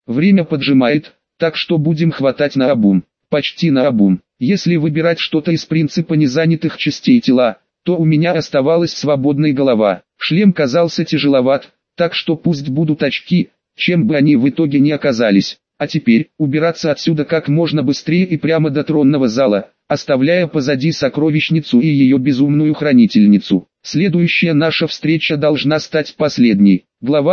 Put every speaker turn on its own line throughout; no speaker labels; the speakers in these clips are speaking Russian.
Время поджимает, так что будем хватать наобум. Почти наобум. Если выбирать что-то из принципа незанятых частей тела, то у меня оставалась свободная голова. Шлем казался тяжеловат, так что пусть будут очки, чем бы они в итоге ни оказались. А теперь, убираться отсюда как можно быстрее и прямо до тронного зала, оставляя позади сокровищницу и ее безумную хранительницу. Следующая наша встреча должна стать последней. Глава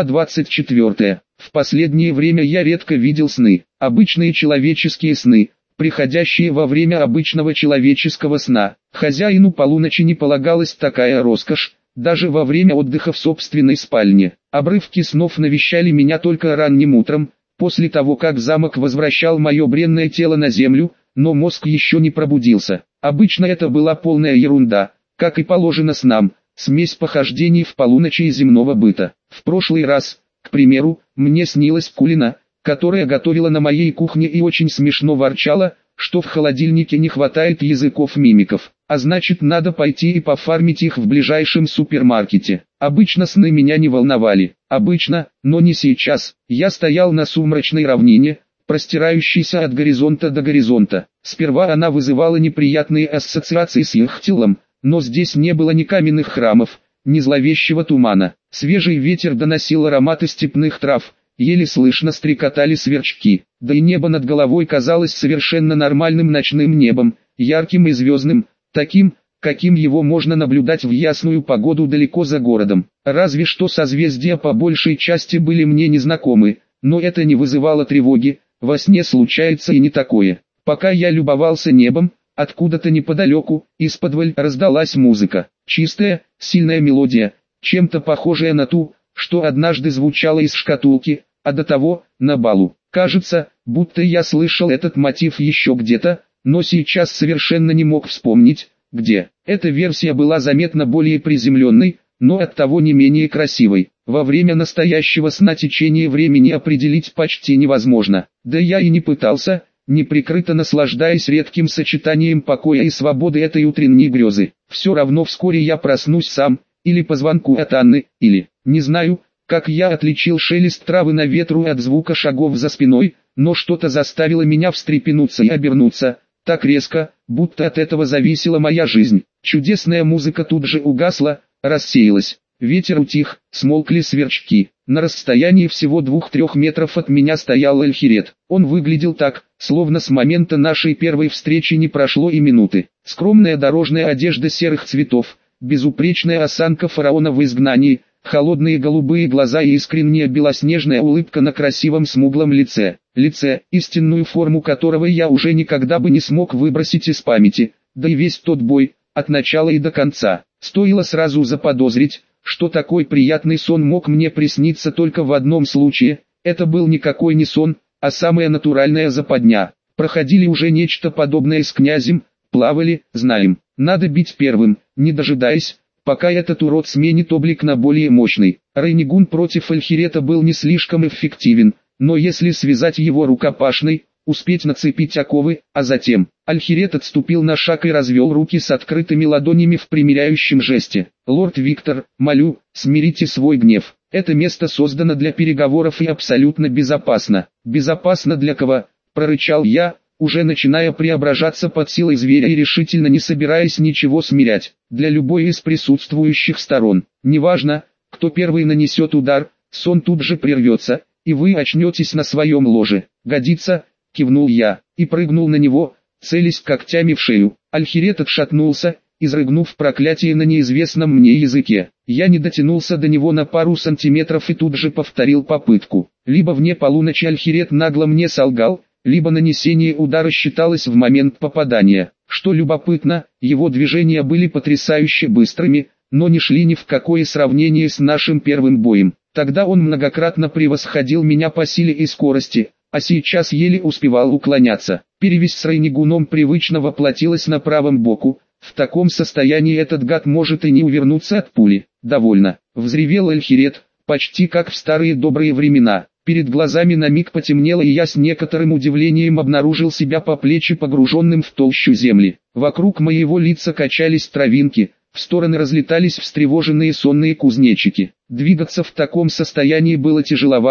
24. В последнее время я редко видел сны. Обычные человеческие сны, приходящие во время обычного человеческого сна. Хозяину полуночи не полагалась такая роскошь, даже во время отдыха в собственной спальне. Обрывки снов навещали меня только ранним утром, после того как замок возвращал мое бренное тело на землю, но мозг еще не пробудился. Обычно это была полная ерунда, как и положено снам, смесь похождений в полуночи и земного быта. В прошлый раз, к примеру, мне снилась Кулина, которая готовила на моей кухне и очень смешно ворчала, что в холодильнике не хватает языков-мимиков, а значит надо пойти и пофармить их в ближайшем супермаркете. Обычно сны меня не волновали, обычно, но не сейчас. Я стоял на сумрачной равнине, простирающейся от горизонта до горизонта. Сперва она вызывала неприятные ассоциации с Ихтилом, но здесь не было ни каменных храмов, ни зловещего тумана. Свежий ветер доносил ароматы степных трав, еле слышно стрекотали сверчки, да и небо над головой казалось совершенно нормальным ночным небом, ярким и звездным, таким, каким его можно наблюдать в ясную погоду далеко за городом. Разве что созвездия по большей части были мне незнакомы, но это не вызывало тревоги, во сне случается и не такое. Пока я любовался небом, откуда-то неподалеку, исподволь раздалась музыка. Чистая, сильная мелодия, чем-то похожая на ту, что однажды звучала из шкатулки, а до того, на балу. Кажется, будто я слышал этот мотив еще где-то, но сейчас совершенно не мог вспомнить, где. Эта версия была заметно более приземленной, но оттого не менее красивой. Во время настоящего сна течение времени определить почти невозможно. Да я и не пытался, неприкрыто наслаждаясь редким сочетанием покоя и свободы этой утренней грезы. Все равно вскоре я проснусь сам, или по звонку от Анны, или, не знаю, как я отличил шелест травы на ветру от звука шагов за спиной, но что-то заставило меня встрепенуться и обернуться, так резко, будто от этого зависела моя жизнь. Чудесная музыка тут же угасла, рассеялась. Ветер утих, смолкли сверчки. На расстоянии всего 2-3 метров от меня стоял Эльхирет. Он выглядел так, словно с момента нашей первой встречи не прошло и минуты. Скромная дорожная одежда серых цветов, безупречная осанка фараона в изгнании, холодные голубые глаза и искренняя белоснежная улыбка на красивом смуглом лице. Лице, истинную форму которого я уже никогда бы не смог выбросить из памяти, да и весь тот бой, от начала и до конца. Стоило сразу заподозрить, что такой приятный сон мог мне присниться только в одном случае. Это был никакой не сон, а самая натуральная западня. Проходили уже нечто подобное с князем, плавали, знаем. Надо бить первым, не дожидаясь, пока этот урод сменит облик на более мощный. Рейнигун против Эльхирета был не слишком эффективен, но если связать его рукопашной, успеть нацепить оковы, а затем... Альхирет отступил на шаг и развел руки с открытыми ладонями в примиряющем жесте. «Лорд Виктор, молю, смирите свой гнев. Это место создано для переговоров и абсолютно безопасно». «Безопасно для кого?» – прорычал я, уже начиная преображаться под силой зверя и решительно не собираясь ничего смирять. «Для любой из присутствующих сторон. Неважно, кто первый нанесет удар, сон тут же прервется, и вы очнетесь на своем ложе». «Годится», – кивнул я, и прыгнул на него, целясь когтями в шею. Альхирет отшатнулся, изрыгнув проклятие на неизвестном мне языке. Я не дотянулся до него на пару сантиметров и тут же повторил попытку. Либо вне полуночи Альхирет нагло мне солгал, либо нанесение удара считалось в момент попадания. Что любопытно, его движения были потрясающе быстрыми, но не шли ни в какое сравнение с нашим первым боем. Тогда он многократно превосходил меня по силе и скорости, а сейчас еле успевал уклоняться. Перевесь с Рейнигуном привычно воплотилась на правом боку. В таком состоянии этот гад может и не увернуться от пули. «Довольно», — взревел Эльхирет, почти как в старые добрые времена. Перед глазами на миг потемнело, и я с некоторым удивлением обнаружил себя по плечи погруженным в толщу земли. Вокруг моего лица качались травинки, в стороны разлетались встревоженные сонные кузнечики. Двигаться в таком состоянии было тяжеловато,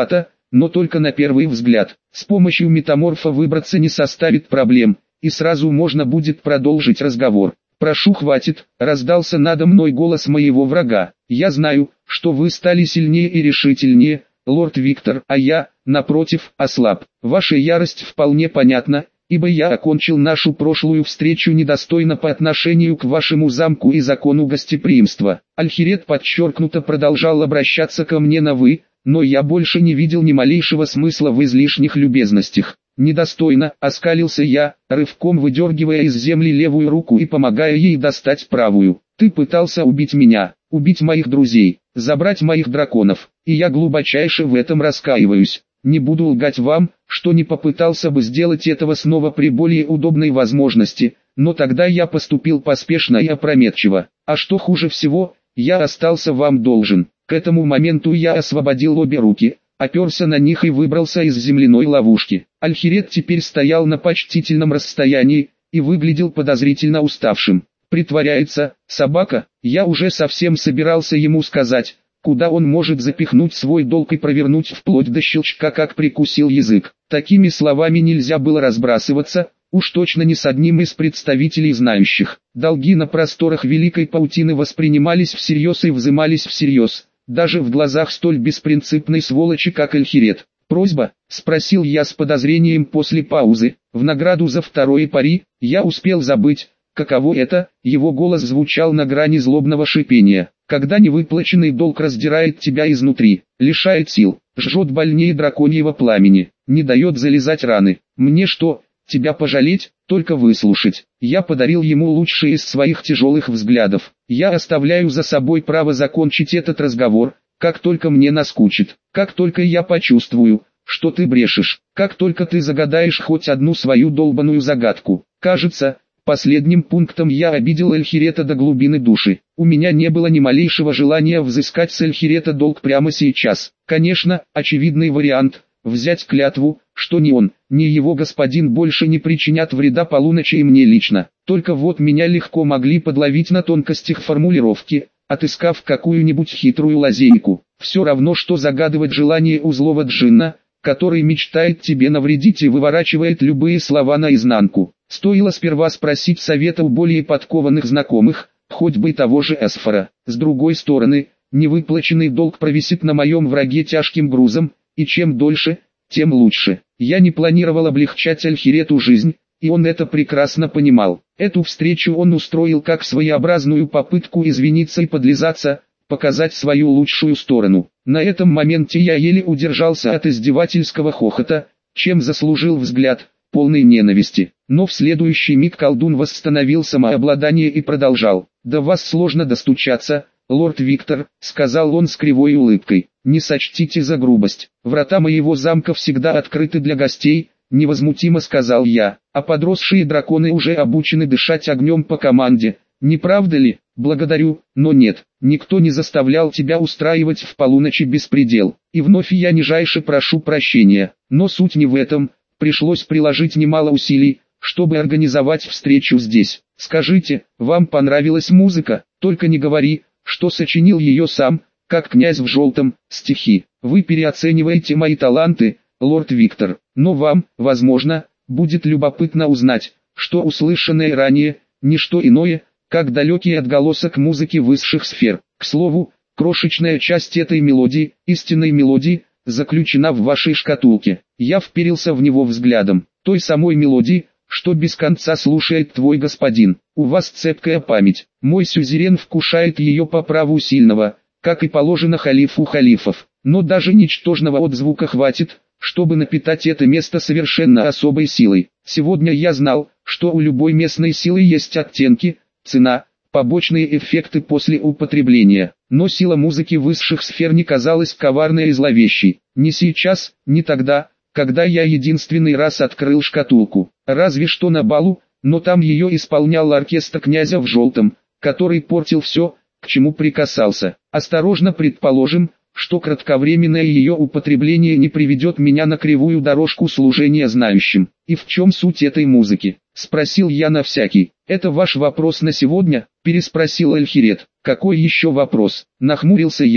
но только на первый взгляд. С помощью метаморфа выбраться не составит проблем, и сразу можно будет продолжить разговор. «Прошу, хватит», — раздался надо мной голос моего врага. «Я знаю, что вы стали сильнее и решительнее, лорд Виктор, а я, напротив, ослаб. Ваша ярость вполне понятна, ибо я окончил нашу прошлую встречу недостойно по отношению к вашему замку и закону гостеприимства». Альхирет подчеркнуто продолжал обращаться ко мне на «вы», но я больше не видел ни малейшего смысла в излишних любезностях. «Недостойно», — оскалился я, рывком выдергивая из земли левую руку и помогая ей достать правую. «Ты пытался убить меня, убить моих друзей, забрать моих драконов, и я глубочайше в этом раскаиваюсь. Не буду лгать вам, что не попытался бы сделать этого снова при более удобной возможности, но тогда я поступил поспешно и опрометчиво. А что хуже всего, я остался вам должен. К этому моменту я освободил обе руки, оперся на них и выбрался из земляной ловушки. Альхирет теперь стоял на почтительном расстоянии и выглядел подозрительно уставшим. Притворяется, собака. Я уже совсем собирался ему сказать, куда он может запихнуть свой долг и провернуть вплоть до щелчка, как прикусил язык. Такими словами нельзя было разбрасываться, уж точно не с одним из представителей знающих. Долги на просторах Великой Паутины воспринимались всерьез и взымались всерьез, даже в глазах столь беспринципной сволочи, как Альхирет. «Просьба?» — спросил я с подозрением после паузы. «В награду за второе пари, я успел забыть, каково это». Его голос звучал на грани злобного шипения. «Когда невыплаченный долг раздирает тебя изнутри, лишает сил, жжет больнее драконьего пламени, не дает залезать раны. Мне что, тебя пожалеть, только выслушать?» Я подарил ему лучший из своих тяжелых взглядов. «Я оставляю за собой право закончить этот разговор, как только мне наскучит, как только я почувствую, что ты брешешь, как только ты загадаешь хоть одну свою долбаную загадку». Кажется, последним пунктом я обидел Альхирета до глубины души. У меня не было ни малейшего желания взыскать с Альхирета долг прямо сейчас. Конечно, очевидный вариант – взять клятву, что ни он, ни его господин больше не причинят вреда полуночи и мне лично. Только вот меня легко могли подловить на тонкостях формулировки, отыскав какую-нибудь хитрую лазейку. Все равно, что загадывать желание у злого джинна, который мечтает тебе навредить и выворачивает любые слова наизнанку. Стоило сперва спросить совета у более подкованных знакомых, хоть бы и того же Эсфора. С другой стороны, невыплаченный долг провисит на моем враге тяжким грузом, и чем дольше, тем лучше. Я не планировал облегчать Альхирету жизнь, и он это прекрасно понимал. Эту встречу он устроил как своеобразную попытку извиниться и подлизаться, показать свою лучшую сторону. На этом моменте я еле удержался от издевательского хохота, чем заслужил взгляд, полный ненависти. Но в следующий миг колдун восстановил самообладание и продолжал. «До вас сложно достучаться, лорд Виктор», — сказал он с кривой улыбкой. «Не сочтите за грубость. Врата моего замка всегда открыты для гостей», — невозмутимо сказал я. «А подросшие драконы уже обучены дышать огнем по команде. Не правда ли?» «Благодарю, но нет, никто не заставлял тебя устраивать в полуночи беспредел. И вновь я нижайше прошу прощения. Но суть не в этом, пришлось приложить немало усилий, чтобы организовать встречу здесь. Скажите, вам понравилась музыка? Только не говори, что сочинил ее сам, как князь в желтом, стихи. Вы переоцениваете мои таланты, лорд Виктор. Но вам, возможно, будет любопытно узнать, что услышанное ранее, не что иное, как далекий отголосок музыки высших сфер. К слову, крошечная часть этой мелодии, истинной мелодии, заключена в вашей шкатулке». Я вперился в него взглядом. «Той самой мелодии, что без конца слушает твой господин. У вас цепкая память. Мой сюзерен вкушает ее по праву сильного, как и положено халифу халифов. Но даже ничтожного отзвука хватит, чтобы напитать это место совершенно особой силой. Сегодня я знал, что у любой местной силы есть оттенки, цена, побочные эффекты после употребления. Но сила музыки высших сфер не казалась коварной и зловещей. Не сейчас, не тогда, когда я единственный раз открыл шкатулку. Разве что на балу, но там ее исполнял оркестр князя в желтом, который портил все, к чему прикасался. Осторожно предположим, что кратковременное ее употребление не приведет меня на кривую дорожку служения знающим. «И в чем суть этой музыки?» — спросил я на всякий. «Это ваш вопрос на сегодня?» — переспросил Альхирет. «Какой еще вопрос?» — нахмурился я.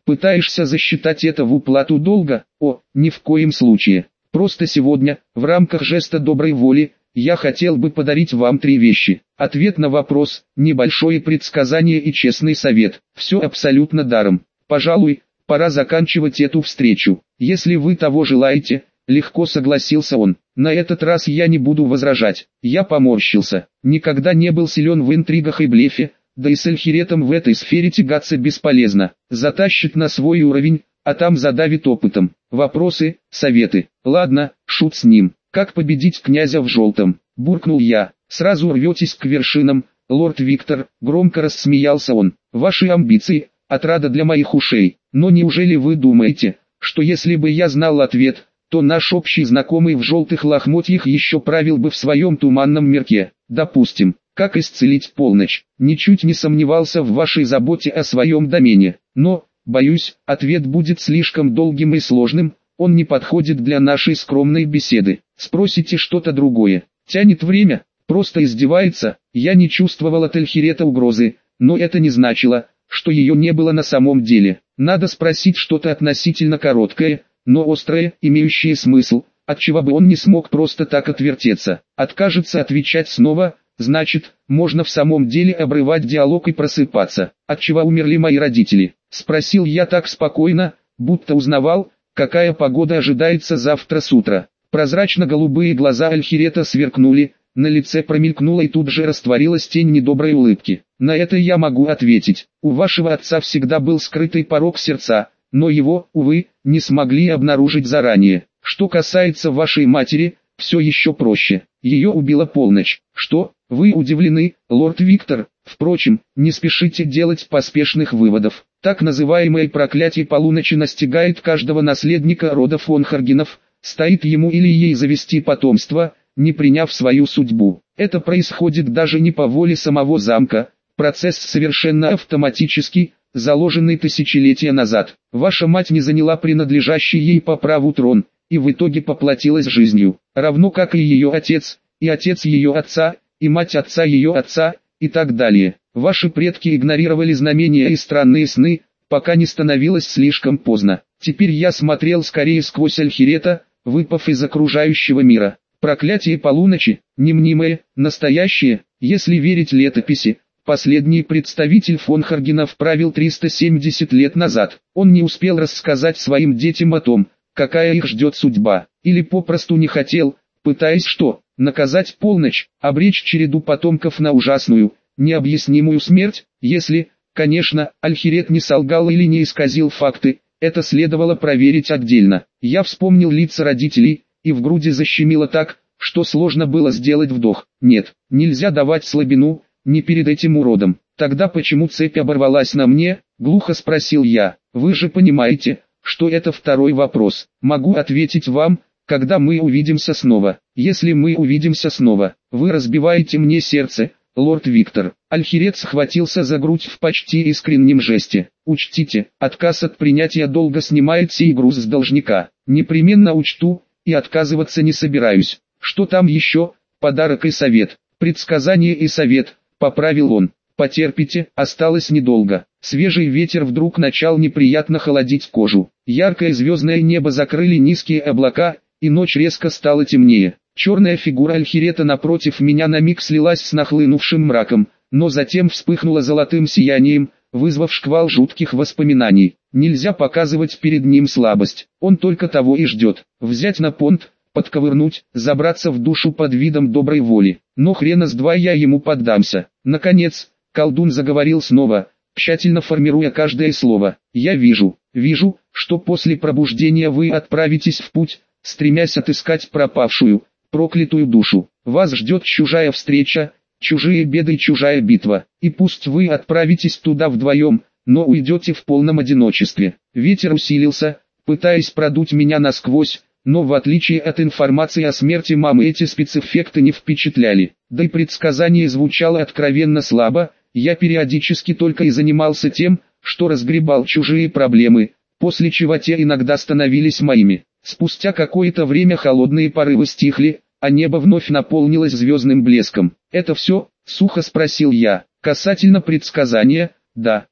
Пытаешься засчитать это в уплату долга? О, ни в коем случае. Просто сегодня, в рамках жеста доброй воли, я хотел бы подарить вам 3 вещи. Ответ на вопрос, небольшое предсказание и честный совет. Все абсолютно даром. Пожалуй, пора заканчивать эту встречу. Если вы того желаете, легко согласился он. На этот раз я не буду возражать. Я поморщился. Никогда не был силен в интригах и блефе, да и с Альхиретом в этой сфере тягаться бесполезно. Затащит на свой уровень, а там задавит опытом. Вопросы, советы. Ладно, шут с ним. Как победить князя в желтом? Буркнул я. Сразу рветесь к вершинам, лорд Виктор, громко рассмеялся он. Ваши амбиции, отрада для моих ушей. Но неужели вы думаете, что если бы я знал ответ, то наш общий знакомый в желтых лохмотьях еще правил бы в своем туманном мирке? Допустим. Как исцелить полночь? Ничуть не сомневался в вашей заботе о своем домене. Но, боюсь, ответ будет слишком долгим и сложным, он не подходит для нашей скромной беседы. Спросите что-то другое. Тянет время, просто издевается. Я не чувствовал от Альхирета угрозы, но это не значило, что ее не было на самом деле. Надо спросить что-то относительно короткое, но острое, имеющее смысл, отчего бы он не смог просто так отвертеться. Откажется отвечать снова, значит, можно в самом деле обрывать диалог и просыпаться. Отчего умерли мои родители? Спросил я так спокойно, будто узнавал, какая погода ожидается завтра с утра. Прозрачно-голубые глаза Альхирета сверкнули, на лице промелькнула и тут же растворилась тень недоброй улыбки. На это я могу ответить. У вашего отца всегда был скрытый порок сердца, но его, увы, не смогли обнаружить заранее. Что касается вашей матери, все еще проще. Ее убила полночь. Что, вы удивлены, лорд Виктор? Впрочем, не спешите делать поспешных выводов. Так называемое проклятие полуночи настигает каждого наследника рода фон Харгенов, стоит ему или ей завести потомство, не приняв свою судьбу. Это происходит даже не по воле самого замка, процесс совершенно автоматический, заложенный тысячелетия назад. Ваша мать не заняла принадлежащий ей по праву трон, и в итоге поплатилась жизнью, равно как и ее отец, и отец ее отца, и мать отца ее отца, и так далее. Ваши предки игнорировали знамения и странные сны, пока не становилось слишком поздно. Теперь я смотрел скорее сквозь Альхирета, выпав из окружающего мира. Проклятие полуночи, не мнимое, настоящее, если верить летописи. Последний представитель фон Харгенов правил 370 лет назад. Он не успел рассказать своим детям о том, какая их ждет судьба, или попросту не хотел, пытаясь что, наказать полночь, обречь череду потомков на ужасную, необъяснимую смерть, если, конечно, Альхирет не солгал или не исказил факты, это следовало проверить отдельно. Я вспомнил лица родителей, и в груди защемило так, что сложно было сделать вдох. Нет, нельзя давать слабину, не перед этим уродом. Тогда почему цепь оборвалась на мне? Глухо спросил я. Вы же понимаете, что это второй вопрос. Могу ответить вам, когда мы увидимся снова. Если мы увидимся снова, вы разбиваете мне сердце, лорд Виктор. Альхирет схватился за грудь в почти искреннем жесте. Учтите, отказ от принятия долга снимает сей груз с должника. Непременно учту, и отказываться не собираюсь. Что там еще? Подарок и совет. Предсказание и совет, поправил он. Потерпите, осталось недолго. Свежий ветер вдруг начал неприятно холодить кожу. Яркое звездное небо закрыли низкие облака, и ночь резко стала темнее. Черная фигура Альхирета напротив меня на миг слилась с нахлынувшим мраком, но затем вспыхнула золотым сиянием, вызвав шквал жутких воспоминаний. Нельзя показывать перед ним слабость, он только того и ждет. Взять на понт, подковырнуть, забраться в душу под видом доброй воли. Но хрена с два я ему поддамся. Наконец, колдун заговорил снова, тщательно формируя каждое слово. Я вижу, что после пробуждения вы отправитесь в путь, стремясь отыскать пропавшую, проклятую душу. Вас ждет чужая встреча, чужие беды и чужая битва. И пусть вы отправитесь туда вдвоем, но уйдете в полном одиночестве. Ветер усилился, пытаясь продуть меня насквозь, но в отличие от информации о смерти мамы эти спецэффекты не впечатляли. Да и предсказание звучало откровенно слабо, я периодически только и занимался тем, что разгребал чужие проблемы, после чего те иногда становились моими. Спустя какое-то время холодные порывы стихли, а небо вновь наполнилось звездным блеском. «Это все?» — сухо спросил я. «Касательно предсказания, да,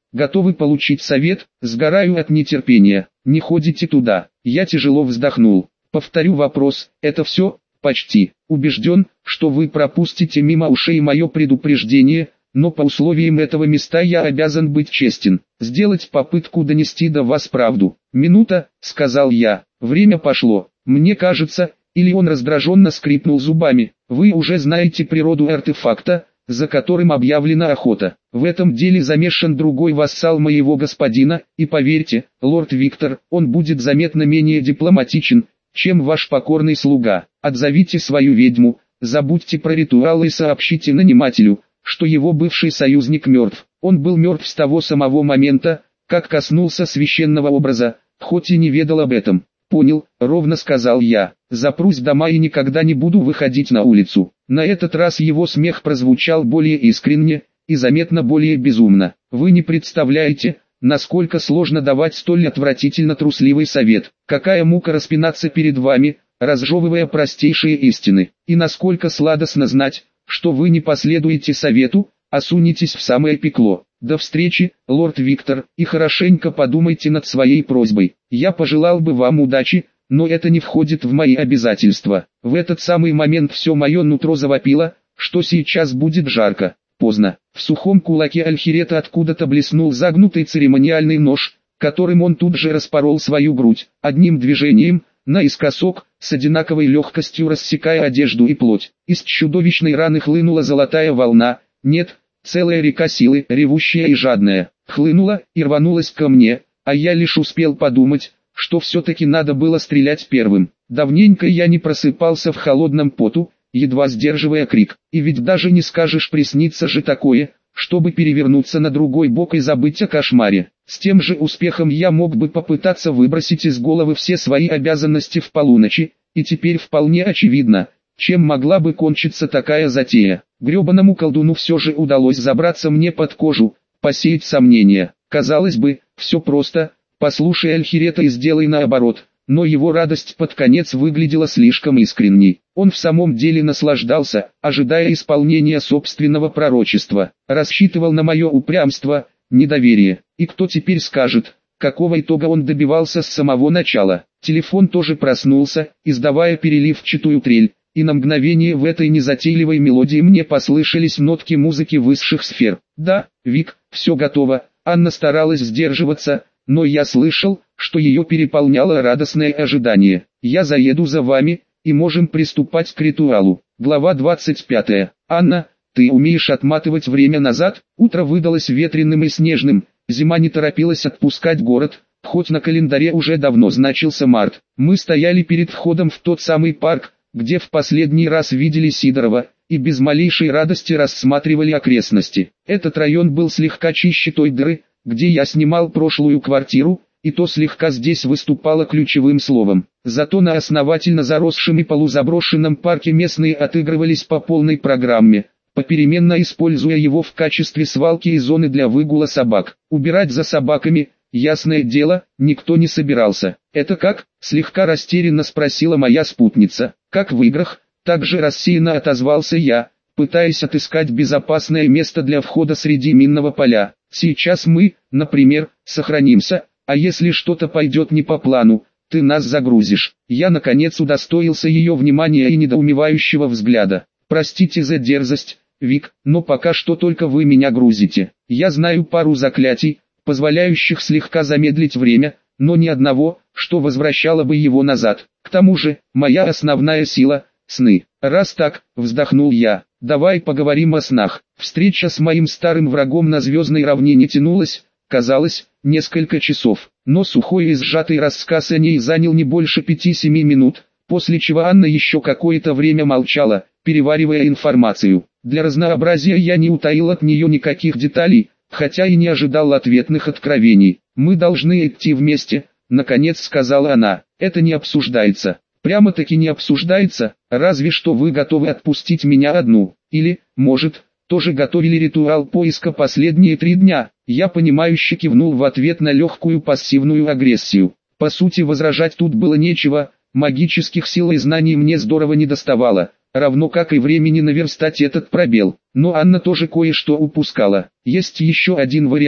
Готовы получить совет? Сгораю от нетерпения. Не ходите туда. Я тяжело вздохнул. Повторю вопрос, это все? Почти. Убежден, что вы пропустите мимо ушей мое предупреждение, но по условиям этого места я обязан быть честен. Сделать попытку донести до вас правду. Минута, сказал я. Время пошло. Мне кажется, или он раздраженно скрипнул зубами. Вы уже знаете природу артефакта, за которым объявлена охота. В этом деле замешан другой вассал моего господина, и поверьте, лорд Виктор, он будет заметно менее дипломатичен, чем ваш покорный слуга. Отзовите свою ведьму, забудьте про ритуалы и сообщите нанимателю, что его бывший союзник мертв. Он был мертв с того самого момента, как коснулся священного образа, хоть и не ведал об этом. «Понял», — ровно сказал я. «Запрусь дома и никогда не буду выходить на улицу». На этот раз его смех прозвучал более искренне и заметно более безумно. «Вы не представляете, насколько сложно давать столь отвратительно трусливый совет. Какая мука распинаться перед вами, разжевывая простейшие истины. И насколько сладостно знать, что вы не последуете совету, а сунетесь в самое пекло. До встречи, лорд Виктор, и хорошенько подумайте над своей просьбой. Я пожелал бы вам удачи, но это не входит в мои обязательства». В этот самый момент все мое нутро завопило, что сейчас будет жарко. Поздно. В сухом кулаке Альхирета откуда-то блеснул загнутый церемониальный нож, которым он тут же распорол свою грудь, одним движением, наискосок, с одинаковой легкостью рассекая одежду и плоть. Из чудовищной раны хлынула золотая волна, нет, целая река силы, ревущая и жадная, хлынула и рванулась ко мне, а я лишь успел подумать, что все-таки надо было стрелять первым. Давненько я не просыпался в холодном поту, едва сдерживая крик. И ведь даже не скажешь, приснится же такое, чтобы перевернуться на другой бок и забыть о кошмаре. С тем же успехом я мог бы попытаться выбросить из головы все свои обязанности в полуночи, и теперь вполне очевидно, чем могла бы кончиться такая затея. Гребаному колдуну все же удалось забраться мне под кожу, посеять сомнения. Казалось бы, все просто, послушай Альхирета и сделай наоборот. Но его радость под конец выглядела слишком искренней. Он в самом деле наслаждался, ожидая исполнения собственного пророчества. Рассчитывал на мое упрямство, недоверие. И кто теперь скажет, какого итога он добивался с самого начала? Телефон тоже проснулся, издавая переливчатую трель, и на мгновение в этой незатейливой мелодии мне послышались нотки музыки высших сфер. «Да, Вик, все готово». Анна старалась сдерживаться, но я слышал, что ее переполняло радостное ожидание. «Я заеду за вами, и можем приступать к ритуалу». Глава 25. «Анна, ты умеешь отматывать время назад?» Утро выдалось ветреным и снежным, зима не торопилась отпускать город, хоть на календаре уже давно значился март. Мы стояли перед входом в тот самый парк, где в последний раз видели Сидорова, и без малейшей радости рассматривали окрестности. Этот район был слегка чище той дыры, где я снимал прошлую квартиру, и то слегка здесь выступало ключевым словом. Зато на основательно заросшем и полузаброшенном парке местные отыгрывались по полной программе, попеременно используя его в качестве свалки и зоны для выгула собак. Убирать за собаками, ясное дело, никто не собирался. «Это как?» – слегка растерянно спросила моя спутница. «Как в играх?» – также рассеянно отозвался я, пытаясь отыскать безопасное место для входа среди минного поля. «Сейчас мы, например, сохранимся, а если что-то пойдет не по плану, ты нас загрузишь». Я наконец удостоился ее внимания и недоумевающего взгляда. «Простите за дерзость, Вик, но пока что только вы меня грузите. Я знаю пару заклятий, позволяющих слегка замедлить время, но ни одного, что возвращало бы его назад. К тому же, моя основная сила – сны». «Раз так», – вздохнул я, – «давай поговорим о снах». Встреча с моим старым врагом на звездной равнине тянулась, казалось, несколько часов, но сухой и сжатый рассказ о ней занял не больше 5-7 минут, после чего Анна еще какое-то время молчала, переваривая информацию. Для разнообразия я не утаил от нее никаких деталей, хотя и не ожидал ответных откровений. «Мы должны идти вместе», — наконец сказала она. «Это не обсуждается». «Прямо-таки не обсуждается, разве что вы готовы отпустить меня одну. Или, может, тоже готовили ритуал поиска последние 3 дня». Я понимающе кивнул в ответ на легкую пассивную агрессию. По сути, возражать тут было нечего, магических сил и знаний мне здорово недоставало, равно как и времени наверстать этот пробел. Но Анна тоже кое-что упускала. «Есть еще один вариант»,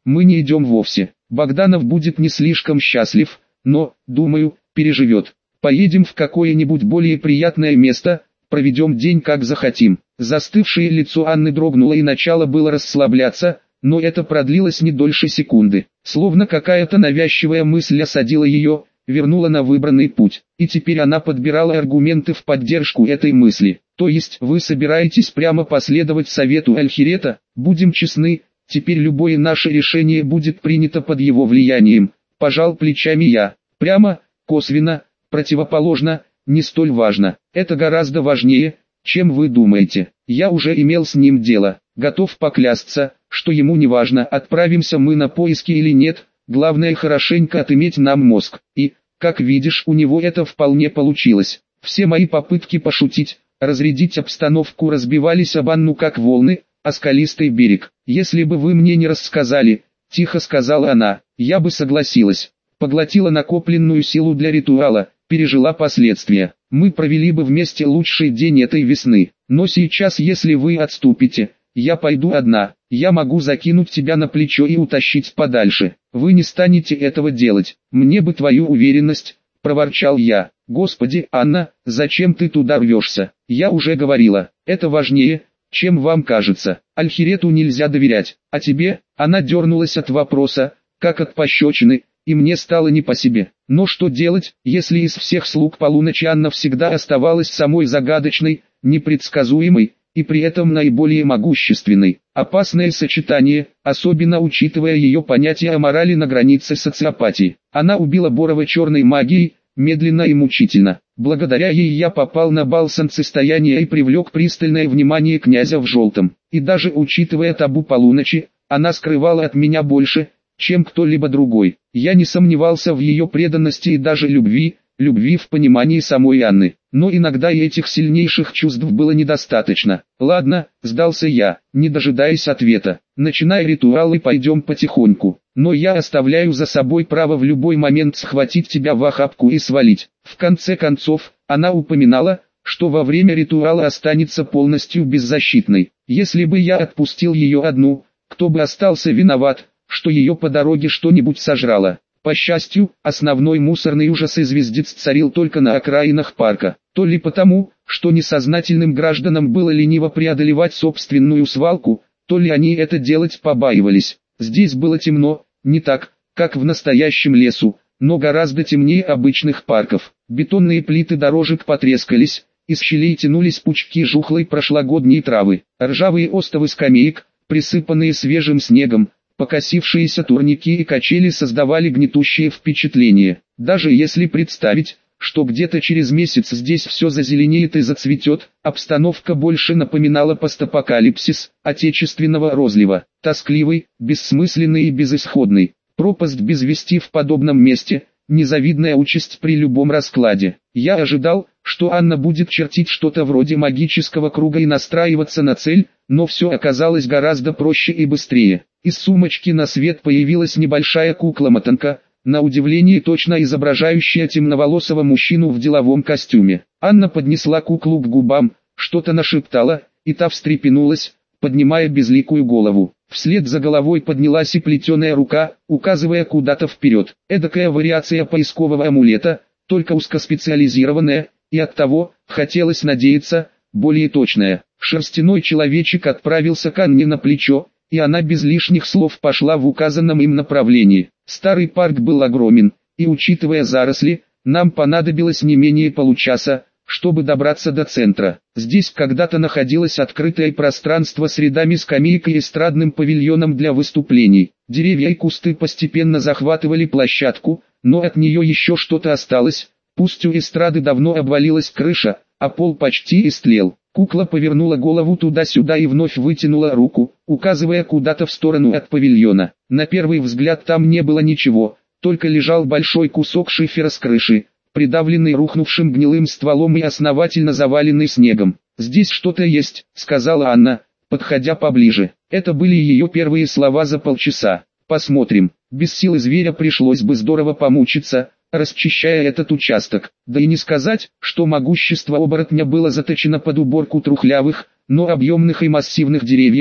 мы не идем вовсе. Богданов будет не слишком счастлив, но, думаю, переживет. Поедем в какое-нибудь более приятное место, проведем день как захотим». Застывшее лицо Анны дрогнуло и начало было расслабляться, но это продлилось не дольше секунды. Словно какая-то навязчивая мысль осадила ее, вернула на выбранный путь. И теперь она подбирала аргументы в поддержку этой мысли. «То есть вы собираетесь прямо последовать совету Альхирета? Будем честны, теперь любое наше решение будет принято под его влиянием», – пожал плечами я. «Прямо, косвенно, противоположно, не столь важно. Это гораздо важнее, чем вы думаете. Я уже имел с ним дело, готов поклясться, что ему не важно, отправимся мы на поиски или нет, главное хорошенько отыметь нам мозг. И, как видишь, у него это вполне получилось. Все мои попытки пошутить, разрядить обстановку разбивались об Анну как волны, а скалистый берег. «Если бы вы мне не рассказали», – тихо сказала она, – «я бы согласилась. Поглотила накопленную силу для ритуала, пережила последствия. Мы провели бы вместе лучший день этой весны. Но сейчас, если вы отступите, я пойду одна. Я могу закинуть тебя на плечо и утащить подальше. Вы не станете этого делать. Мне бы твою уверенность», – проворчал я. «Господи, Анна, зачем ты туда рвешься? Я уже говорила, это важнее, чем вам кажется. Альхирету нельзя доверять. А тебе?» Она дернулась от вопроса, как от пощечины, и мне стало не по себе. Но что делать, если из всех слуг полуночи Анна всегда оставалась самой загадочной, непредсказуемой, и при этом наиболее могущественной? Опасное сочетание, особенно учитывая ее понятие о морали на границе социопатии. Она убила Борова черной магией, медленно и мучительно. Благодаря ей я попал на бал солнцестояния и привлек пристальное внимание князя в желтом. И даже учитывая табу полуночи, она скрывала от меня больше, чем кто-либо другой. Я не сомневался в ее преданности и даже любви в понимании самой Анны. Но иногда и этих сильнейших чувств было недостаточно. «Ладно», – сдался я, не дожидаясь ответа. «Начинай ритуал и пойдем потихоньку. Но я оставляю за собой право в любой момент схватить тебя в охапку и свалить». В конце концов, она упоминала, что во время ритуала останется полностью беззащитной. Если бы я отпустил ее одну, кто бы остался виноват, что ее по дороге что-нибудь сожрало? По счастью, основной мусорный ужас и звездец царил только на окраинах парка. То ли потому, что несознательным гражданам было лениво преодолевать собственную свалку, то ли они это делать побаивались. Здесь было темно, не так, как в настоящем лесу, но гораздо темнее обычных парков. Бетонные плиты дорожек потрескались, из щелей тянулись пучки жухлой прошлогодней травы. Ржавые остовы скамеек, присыпанные свежим снегом, покосившиеся турники и качели создавали гнетущее впечатление. Даже если представить, что где-то через месяц здесь все зазеленеет и зацветет, обстановка больше напоминала постапокалипсис отечественного розлива, тоскливый, бессмысленный и безысходный. Пропасть без вести в подобном месте, незавидная участь при любом раскладе. Я ожидал, что Анна будет чертить что-то вроде магического круга и настраиваться на цель, но все оказалось гораздо проще и быстрее. Из сумочки на свет появилась небольшая кукла-мотанка, на удивление точно изображающая темноволосого мужчину в деловом костюме. Анна поднесла куклу к губам, что-то нашептала, и та встрепенулась, поднимая безликую голову. Вслед за головой поднялась и плетеная рука, указывая куда-то вперед. Эдакая вариация поискового амулета, только узкоспециализированная, и оттого, хотелось надеяться, более точная. Шерстяной человечек отправился к Анне на плечо, и она без лишних слов пошла в указанном им направлении. Старый парк был огромен, и учитывая заросли, нам понадобилось не менее получаса, чтобы добраться до центра. Здесь когда-то находилось открытое пространство с рядами скамеек и эстрадным павильоном для выступлений. Деревья и кусты постепенно захватывали площадку, но от нее еще что-то осталось, пусть у эстрады давно обвалилась крыша, а пол почти истлел. Кукла повернула голову туда-сюда и вновь вытянула руку, указывая куда-то в сторону от павильона. На первый взгляд там не было ничего, только лежал большой кусок шифера с крыши, придавленный рухнувшим гнилым стволом и основательно заваленный снегом. «Здесь что-то есть», — сказала Анна, подходя поближе. Это были ее первые слова за полчаса. «Посмотрим». Без силы зверя пришлось бы здорово помучиться, расчищая этот участок. Да и не сказать, что могущество оборотня было заточено под уборку трухлявых, но объемных и массивных деревьев,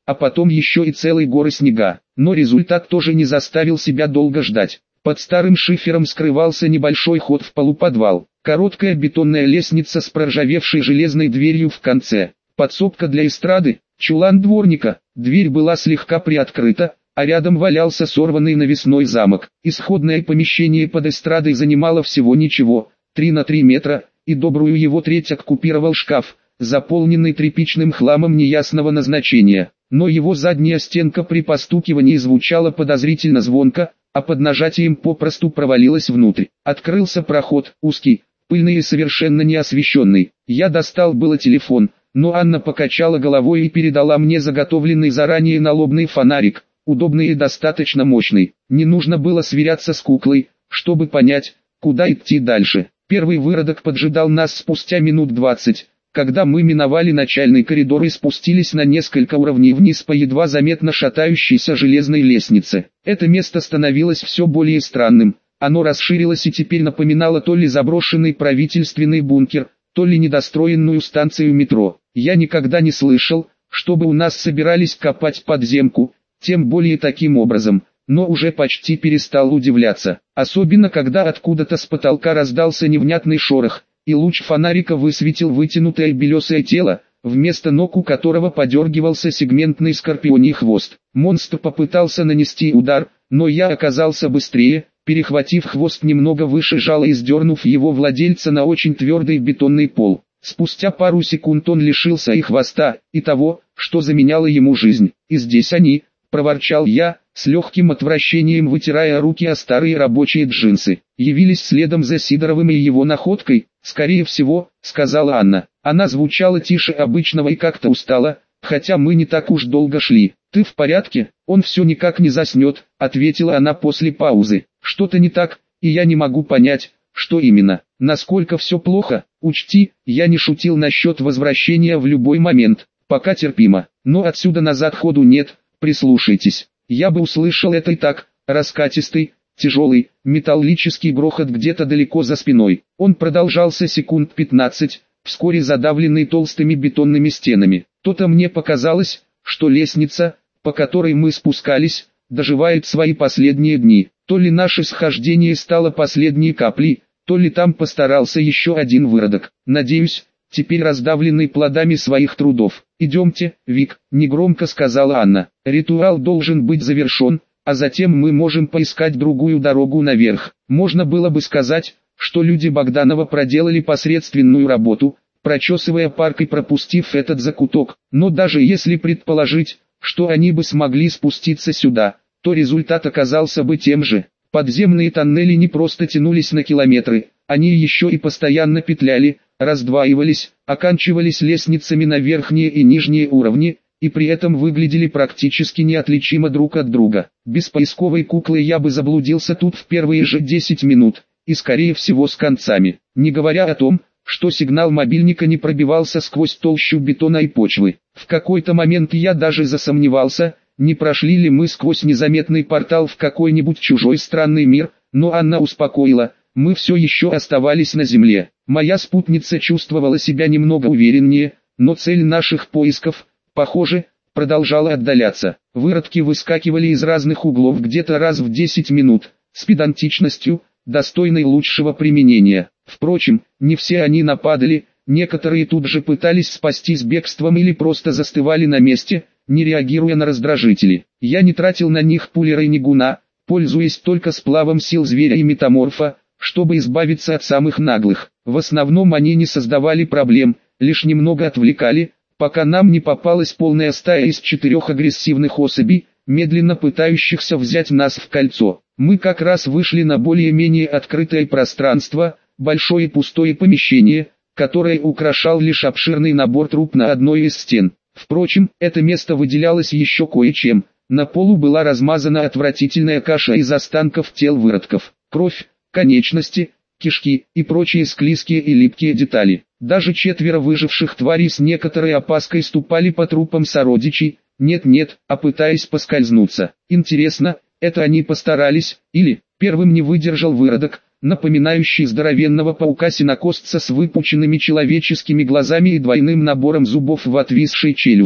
а потом еще и целые горы снега. Но результат тоже не заставил себя долго ждать. Под старым шифером скрывался небольшой ход в полуподвал. Короткая бетонная лестница с проржавевшей железной дверью в конце. Подсобка для эстрады, чулан дворника. Дверь была слегка приоткрыта, а рядом валялся сорванный навесной замок. Исходное помещение под эстрадой занимало всего ничего, 3 на 3 метра, и добрую его треть оккупировал шкаф, заполненный тряпичным хламом неясного назначения. Но его задняя стенка при постукивании звучала подозрительно звонко, а под нажатием попросту провалилась внутрь. Открылся проход, узкий, пыльный и совершенно неосвещенный. Я достал было телефон, но Анна покачала головой и передала мне заготовленный заранее налобный фонарик, удобный и достаточно мощный. Не нужно было сверяться с куклой, чтобы понять, куда идти дальше. Первый выродок поджидал нас спустя минут 20, когда мы миновали начальный коридор и спустились на несколько уровней вниз по едва заметно шатающейся железной лестнице. Это место становилось все более странным. Оно расширилось и теперь напоминало то ли заброшенный правительственный бункер, то ли недостроенную станцию метро. Я никогда не слышал, чтобы у нас собирались копать подземку, тем более таким образом, но уже почти перестал удивляться. Особенно когда откуда-то с потолка раздался невнятный шорох, и луч фонарика высветил вытянутое белесое тело, вместо ног у которого подергивался сегментный скорпионий хвост. Монстр попытался нанести удар, но я оказался быстрее, перехватив хвост немного выше жала и сдернув его владельца на очень твердый бетонный пол. Спустя пару секунд он лишился и хвоста, и того, что заменяло ему жизнь. «И здесь они», — проворчал я, с легким отвращением вытирая руки о старые рабочие джинсы. «Явились следом за Сидоровым и его находкой?» «Скорее всего», — сказала Анна. Она звучала тише обычного и как-то устала, хотя мы не так уж долго шли. «Ты в порядке? Он все никак не заснет», — ответила она после паузы. «Что-то не так, и я не могу понять, что именно. Насколько все плохо, учти, я не шутил насчет возвращения в любой момент, пока терпимо, но отсюда назад ходу нет, прислушайтесь». Я бы услышал это и так, раскатистый, тяжелый, металлический грохот где-то далеко за спиной. Он продолжался секунд 15, вскоре задавленный толстыми бетонными стенами. То-то мне показалось, что лестница, по которой мы спускались, доживает свои последние дни. То ли наше схождение стало последней каплей, то ли там постарался еще один выродок. Надеюсь, теперь раздавленный плодами своих трудов. «Идемте, Вик», — негромко сказала Анна. «Ритуал должен быть завершен, а затем мы можем поискать другую дорогу наверх». Можно было бы сказать, что люди Богданова проделали посредственную работу, прочесывая парк и пропустив этот закуток, но даже если предположить, что они бы смогли спуститься сюда, то результат оказался бы тем же. Подземные тоннели не просто тянулись на километры, они еще и постоянно петляли, раздваивались, оканчивались лестницами на верхние и нижние уровни, и при этом выглядели практически неотличимо друг от друга. Без поисковой куклы я бы заблудился тут в первые же 10 минут, и скорее всего с концами, не говоря о том, что сигнал мобильника не пробивался сквозь толщу бетона и почвы. В какой-то момент я даже засомневался, не прошли ли мы сквозь незаметный портал в какой-нибудь чужой странный мир, но Анна успокоила, мы все еще оставались на земле. Моя спутница чувствовала себя немного увереннее, но цель наших поисков, похоже, продолжала отдаляться. Выродки выскакивали из разных углов где-то раз в 10 минут, с педантичностью, достойной лучшего применения. Впрочем, не все они нападали, некоторые тут же пытались спастись бегством или просто застывали на месте, не реагируя на раздражители. Я не тратил на них пули Рейнигуна, пользуясь только сплавом сил зверя и метаморфа, чтобы избавиться от самых наглых. В основном они не создавали проблем, лишь немного отвлекали, пока нам не попалась полная стая из 4 агрессивных особей, медленно пытающихся взять нас в кольцо. Мы как раз вышли на более-менее открытое пространство, большое пустое помещение, которое украшал лишь обширный набор труб на одной из стен. Впрочем, это место выделялось еще кое-чем. На полу была размазана отвратительная каша из останков тел выродков. Кровь, конечности, кишки и прочие склизкие и липкие детали. Даже 4 выживших тварей с некоторой опаской ступали по трупам сородичей, нет-нет, а пытаясь поскользнуться. Интересно, это они постарались, или первым не выдержал выродок, напоминающий здоровенного паука-сенокосца с выпученными человеческими глазами и двойным набором зубов в отвисшей челюсти.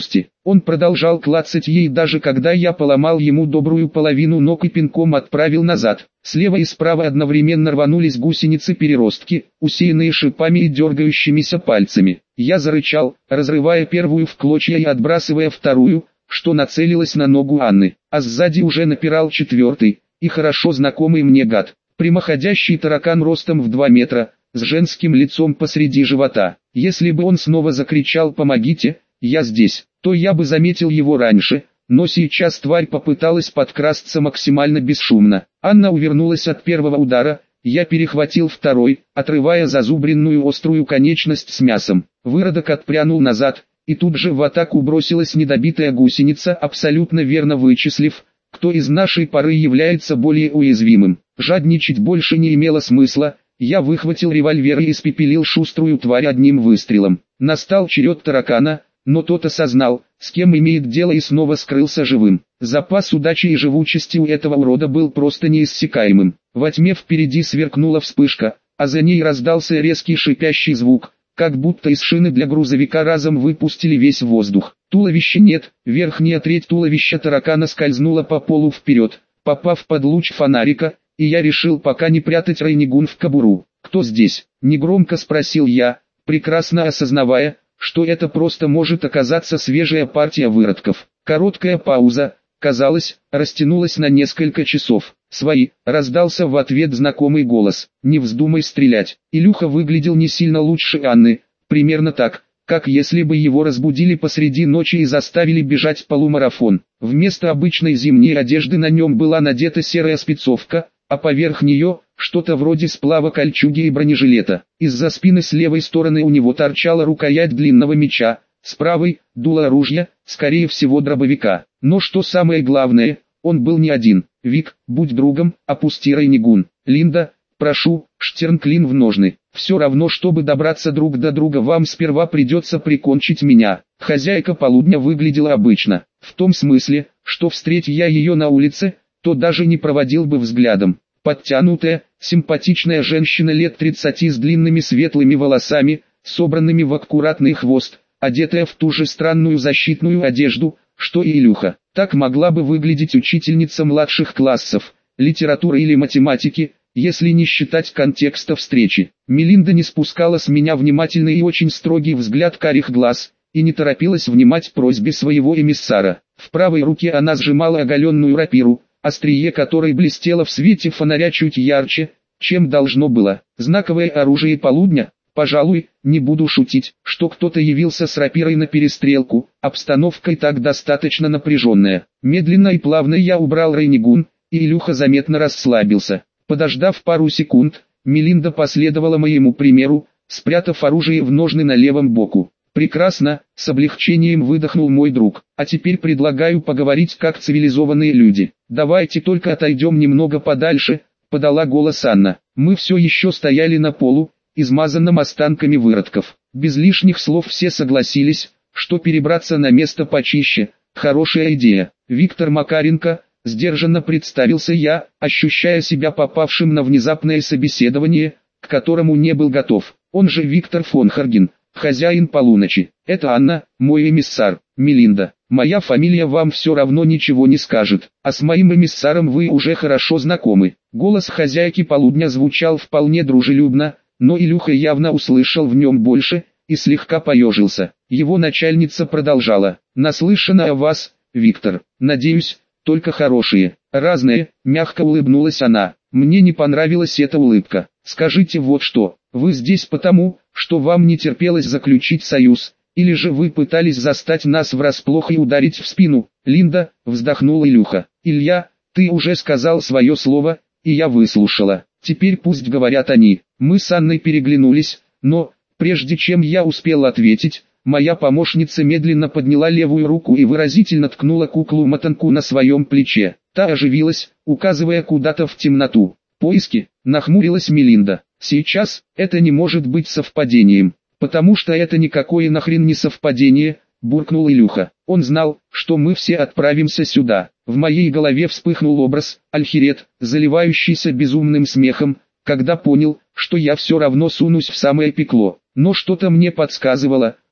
Он продолжал клацать ей даже когда я поломал ему добрую половину ног и пинком отправил назад. Слева и справа одновременно рванулись гусеницы-переростки, усеянные шипами и дергающимися пальцами. Я зарычал, разрывая первую в клочья и отбрасывая вторую, что нацелилась на ногу Анны, а сзади уже напирал четвертый, и хорошо знакомый мне гад. Прямоходящий таракан ростом в 2 метра, с женским лицом посреди живота. Если бы он снова закричал «помогите, я здесь», то я бы заметил его раньше, но сейчас тварь попыталась подкрасться максимально бесшумно. Анна увернулась от первого удара, я перехватил второй, отрывая зазубренную острую конечность с мясом. Выродок отпрянул назад, и тут же в атаку бросилась недобитая гусеница, абсолютно верно вычислив, кто из нашей пары является более уязвимым. Жадничать больше не имело смысла, я выхватил револьвер и испепелил шуструю тварь одним выстрелом. Настал черед таракана, но тот осознал, с кем имеет дело и снова скрылся живым. Запас удачи и живучести у этого урода был просто неиссякаемым. Во тьме впереди сверкнула вспышка, а за ней раздался резкий шипящий звук, как будто из шины для грузовика разом выпустили весь воздух. Туловища нет, верхняя треть туловища таракана скользнула по полу вперед, попав под луч фонарика, и я решил пока не прятать Рейнигун в кобуру. «Кто здесь?» – негромко спросил я, прекрасно осознавая, что это просто может оказаться свежая партия выродков. Короткая пауза, казалось, растянулась на несколько часов. «Свои», — раздался в ответ знакомый голос. «Не вздумай стрелять». Илюха выглядел не сильно лучше Анны, примерно так, как если бы его разбудили посреди ночи и заставили бежать полумарафон. Вместо обычной зимней одежды на нем была надета серая спецовка, а поверх нее что-то вроде сплава кольчуги и бронежилета. Из-за спины с левой стороны у него торчала рукоять длинного меча, с правой – дуло ружья, скорее всего дробовика. Но что самое главное, он был не один. «Вик, будь другом, опусти Рейнигун». «Линда, прошу, Штернклин в ножны. Все равно, чтобы добраться друг до друга, вам сперва придется прикончить меня». Хозяйка полудня выглядела обычно, в том смысле, что встреть я ее на улице, то даже не проводил бы взглядом. Подтянутая, симпатичная женщина лет 30 с длинными светлыми волосами, собранными в аккуратный хвост, одетая в ту же странную защитную одежду, что и Илюха. Так могла бы выглядеть учительница младших классов, литературы или математики, если не считать контекста встречи. Мелинда не спускала с меня внимательный и очень строгий взгляд карих глаз, и не торопилась внимать просьбе своего эмиссара. В правой руке она сжимала оголенную рапиру, острие которой блестело в свете фонаря чуть ярче, чем должно было. Знаковое оружие полудня. Пожалуй, не буду шутить, что кто-то явился с рапирой на перестрелку, обстановка и так достаточно напряженная. Медленно и плавно я убрал Рейнигун, и Илюха заметно расслабился. Подождав пару секунд, Мелинда последовала моему примеру, спрятав оружие в ножны на левом боку. «Прекрасно», — с облегчением выдохнул мой друг. «А теперь предлагаю поговорить как цивилизованные люди. Давайте только отойдем немного подальше», — подала голос Анна. Мы все еще стояли на полу, измазанном останками выродков. Без лишних слов все согласились, что перебраться на место почище – хорошая идея. «Виктор Макаренко», – сдержанно представился я, ощущая себя попавшим на внезапное собеседование, к которому не был готов. Он же Виктор фон Харген, хозяин полуночи. Это Анна, мой эмиссар. Мелинда, моя фамилия вам все равно ничего не скажет, а с моим эмиссаром вы уже хорошо знакомы. Голос хозяйки полудня звучал вполне дружелюбно, но Илюха явно услышал в нем больше, и слегка поежился. Его начальница продолжала. «Наслышана о вас, Виктор. Надеюсь, только хорошие». «Разные», — мягко улыбнулась она. Мне не понравилась эта улыбка. «Скажите вот что, вы здесь потому, что вам не терпелось заключить союз, или же вы пытались застать нас врасплох и ударить в спину?» «Линда», — вздохнул Илюха. «Илья, ты уже сказал свое слово, и я выслушала. Теперь пусть говорят они». Мы с Анной переглянулись, но, прежде чем я успел ответить, моя помощница медленно подняла левую руку и выразительно ткнула куклу-мотанку на своем плече. Та оживилась, указывая куда-то в темноту. «Поиски», — нахмурилась Мелинда. «Сейчас, это не может быть совпадением, потому что это никакое нахрен не совпадение», — буркнул Илюха. Он знал, что мы все отправимся сюда. В моей голове вспыхнул образ, Альхирет, заливающийся безумным смехом, когда понял, что я все равно сунусь в самое пекло. Но что-то мне подсказывало,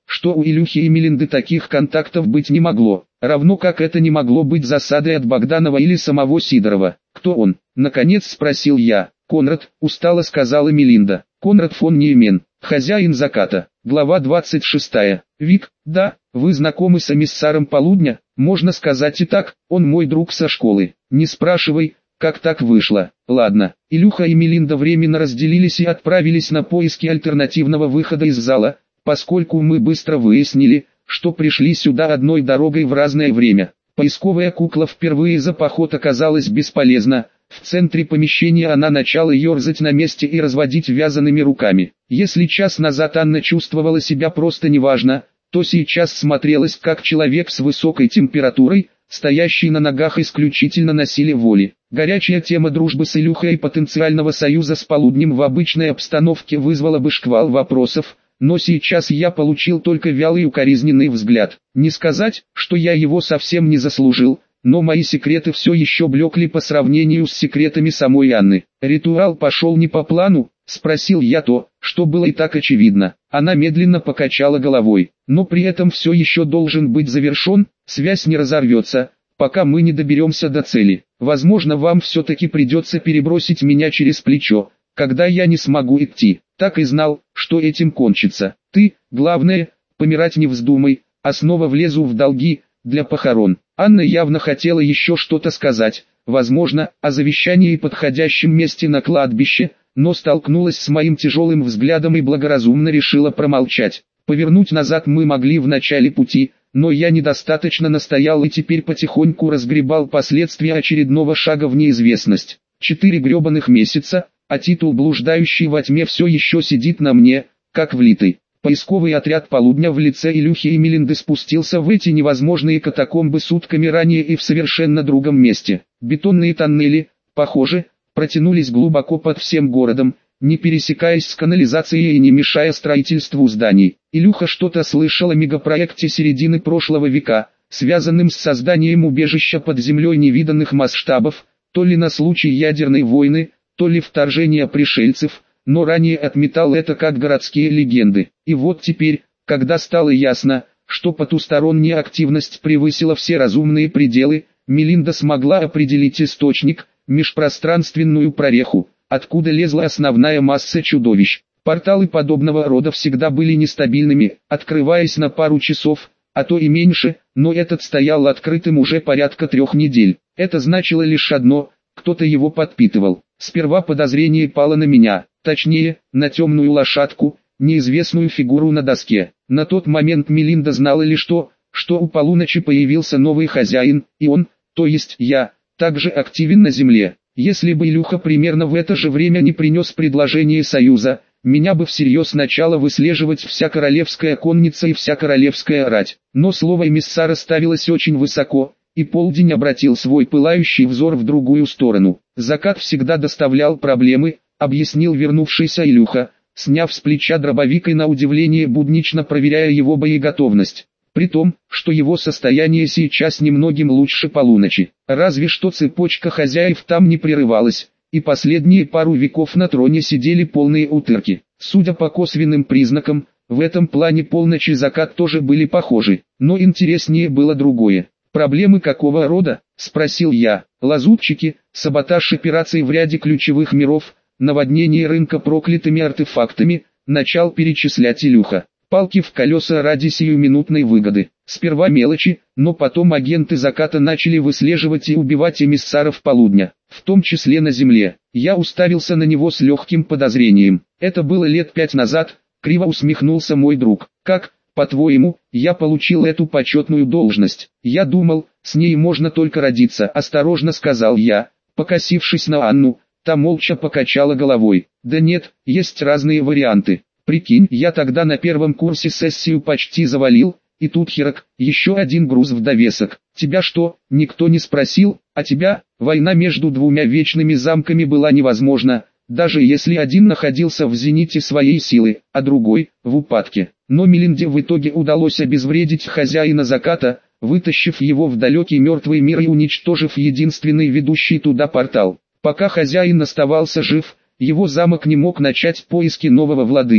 что у Илюхи и Мелинды таких контактов быть не могло, равно как это не могло быть засадой от Богданова или самого Сидорова. «Кто он?» — наконец спросил я. «Конрад», — устало сказала Мелинда. «Конрад фон Неймен, хозяин заката». Глава 26. «Вик, да, вы знакомы с эмиссаром полудня?» «Можно сказать и так, он мой друг со школы». «Не спрашивай, как так вышло». «Ладно». Илюха и Мелинда временно разделились и отправились на поиски альтернативного выхода из зала, поскольку мы быстро выяснили, что пришли сюда одной дорогой в разное время. Поисковая кукла впервые за поход оказалась бесполезна. В центре помещения она начала ерзать на месте и разводить вязаными руками. Если час назад Анна чувствовала себя просто неважно, то сейчас смотрелась как человек с высокой температурой, стоящий на ногах исключительно на силе воли. Горячая тема дружбы с Илюхой и потенциального союза с полуднем в обычной обстановке вызвала бы шквал вопросов, но сейчас я получил только вялый укоризненный взгляд. Не сказать, что я его совсем не заслужил, но мои секреты все еще блекли по сравнению с секретами самой Анны. «Ритуал пошел не по плану?» — спросил я то, что было и так очевидно. Она медленно покачала головой. «Но при этом все еще должен быть завершен, связь не разорвется, пока мы не доберемся до цели. Возможно, вам все-таки придется перебросить меня через плечо, когда я не смогу идти». Так и знал, что этим кончится. «Ты, главное, помирать не вздумай, а снова влезу в долги, для похорон». Анна явно хотела еще что-то сказать, возможно, о завещании и подходящем месте на кладбище, но столкнулась с моим тяжелым взглядом и благоразумно решила промолчать. Повернуть назад мы могли в начале пути, но я недостаточно настоял и теперь потихоньку разгребал последствия очередного шага в неизвестность. 4 гребаных месяца, а титул блуждающий во тьме все еще сидит на мне, как влитый. Поисковый отряд полудня в лице Илюхи и Мелинды спустился в эти невозможные катакомбы сутками ранее и в совершенно другом месте. Бетонные тоннели, похоже, протянулись глубоко под всем городом, не пересекаясь с канализацией и не мешая строительству зданий. Илюха что-то слышал о мегапроекте середины прошлого века, связанным с созданием убежища под землей невиданных масштабов, то ли на случай ядерной войны, то ли вторжения пришельцев, но ранее отметал это как городские легенды. И вот теперь, когда стало ясно, что потусторонняя активность превысила все разумные пределы, Мелинда смогла определить источник, межпространственную прореху, откуда лезла основная масса чудовищ. Порталы подобного рода всегда были нестабильными, открываясь на пару часов, а то и меньше, но этот стоял открытым уже порядка 3 недель. Это значило лишь одно: кто-то его подпитывал. Сперва подозрение пало на меня, точнее, на темную лошадку, неизвестную фигуру на доске. На тот момент Мелинда знала лишь то, что у полуночи появился новый хозяин, и он, то есть я, также активен на земле. Если бы Илюха примерно в это же время не принес предложение союза, меня бы всерьез начала выслеживать вся королевская конница и вся королевская рать. Но слово эмиссара ставилось очень высоко, и полдень обратил свой пылающий взор в другую сторону. Закат всегда доставлял проблемы, объяснил вернувшийся Илюха, сняв с плеча дробовик и на удивление буднично проверяя его боеготовность. При том, что его состояние сейчас немногим лучше полуночи. Разве что цепочка хозяев там не прерывалась, и последние пару веков на троне сидели полные утырки. Судя по косвенным признакам, в этом плане полночь и закат тоже были похожи, но интереснее было другое. «Проблемы какого рода?» – спросил я. «Лазутчики, саботаж операций в ряде ключевых миров, наводнение рынка проклятыми артефактами», – начал перечислять Илюха. «Палки в колеса ради сиюминутной выгоды. Сперва мелочи, но потом агенты заката начали выслеживать и убивать эмиссаров полудня, в том числе на земле». Я уставился на него с легким подозрением. «Это было лет 5 назад», – криво усмехнулся мой друг. «Как, по-твоему, я получил эту почетную должность?» «Я думал, с ней можно только родиться», – осторожно сказал я, покосившись на Анну. Та молча покачала головой. «Да нет, есть разные варианты. Прикинь, я тогда на первом курсе сессию почти завалил, и тут херак, еще один груз в довесок. Тебя что, никто не спросил, а тебя?» Война между двумя вечными замками была невозможна, даже если один находился в зените своей силы, а другой – в упадке. Но Мелинде в итоге удалось обезвредить хозяина заката, вытащив его в далекий мертвый мир и уничтожив единственный ведущий туда портал. Пока хозяин оставался жив, его замок не мог начать поиски нового владыки,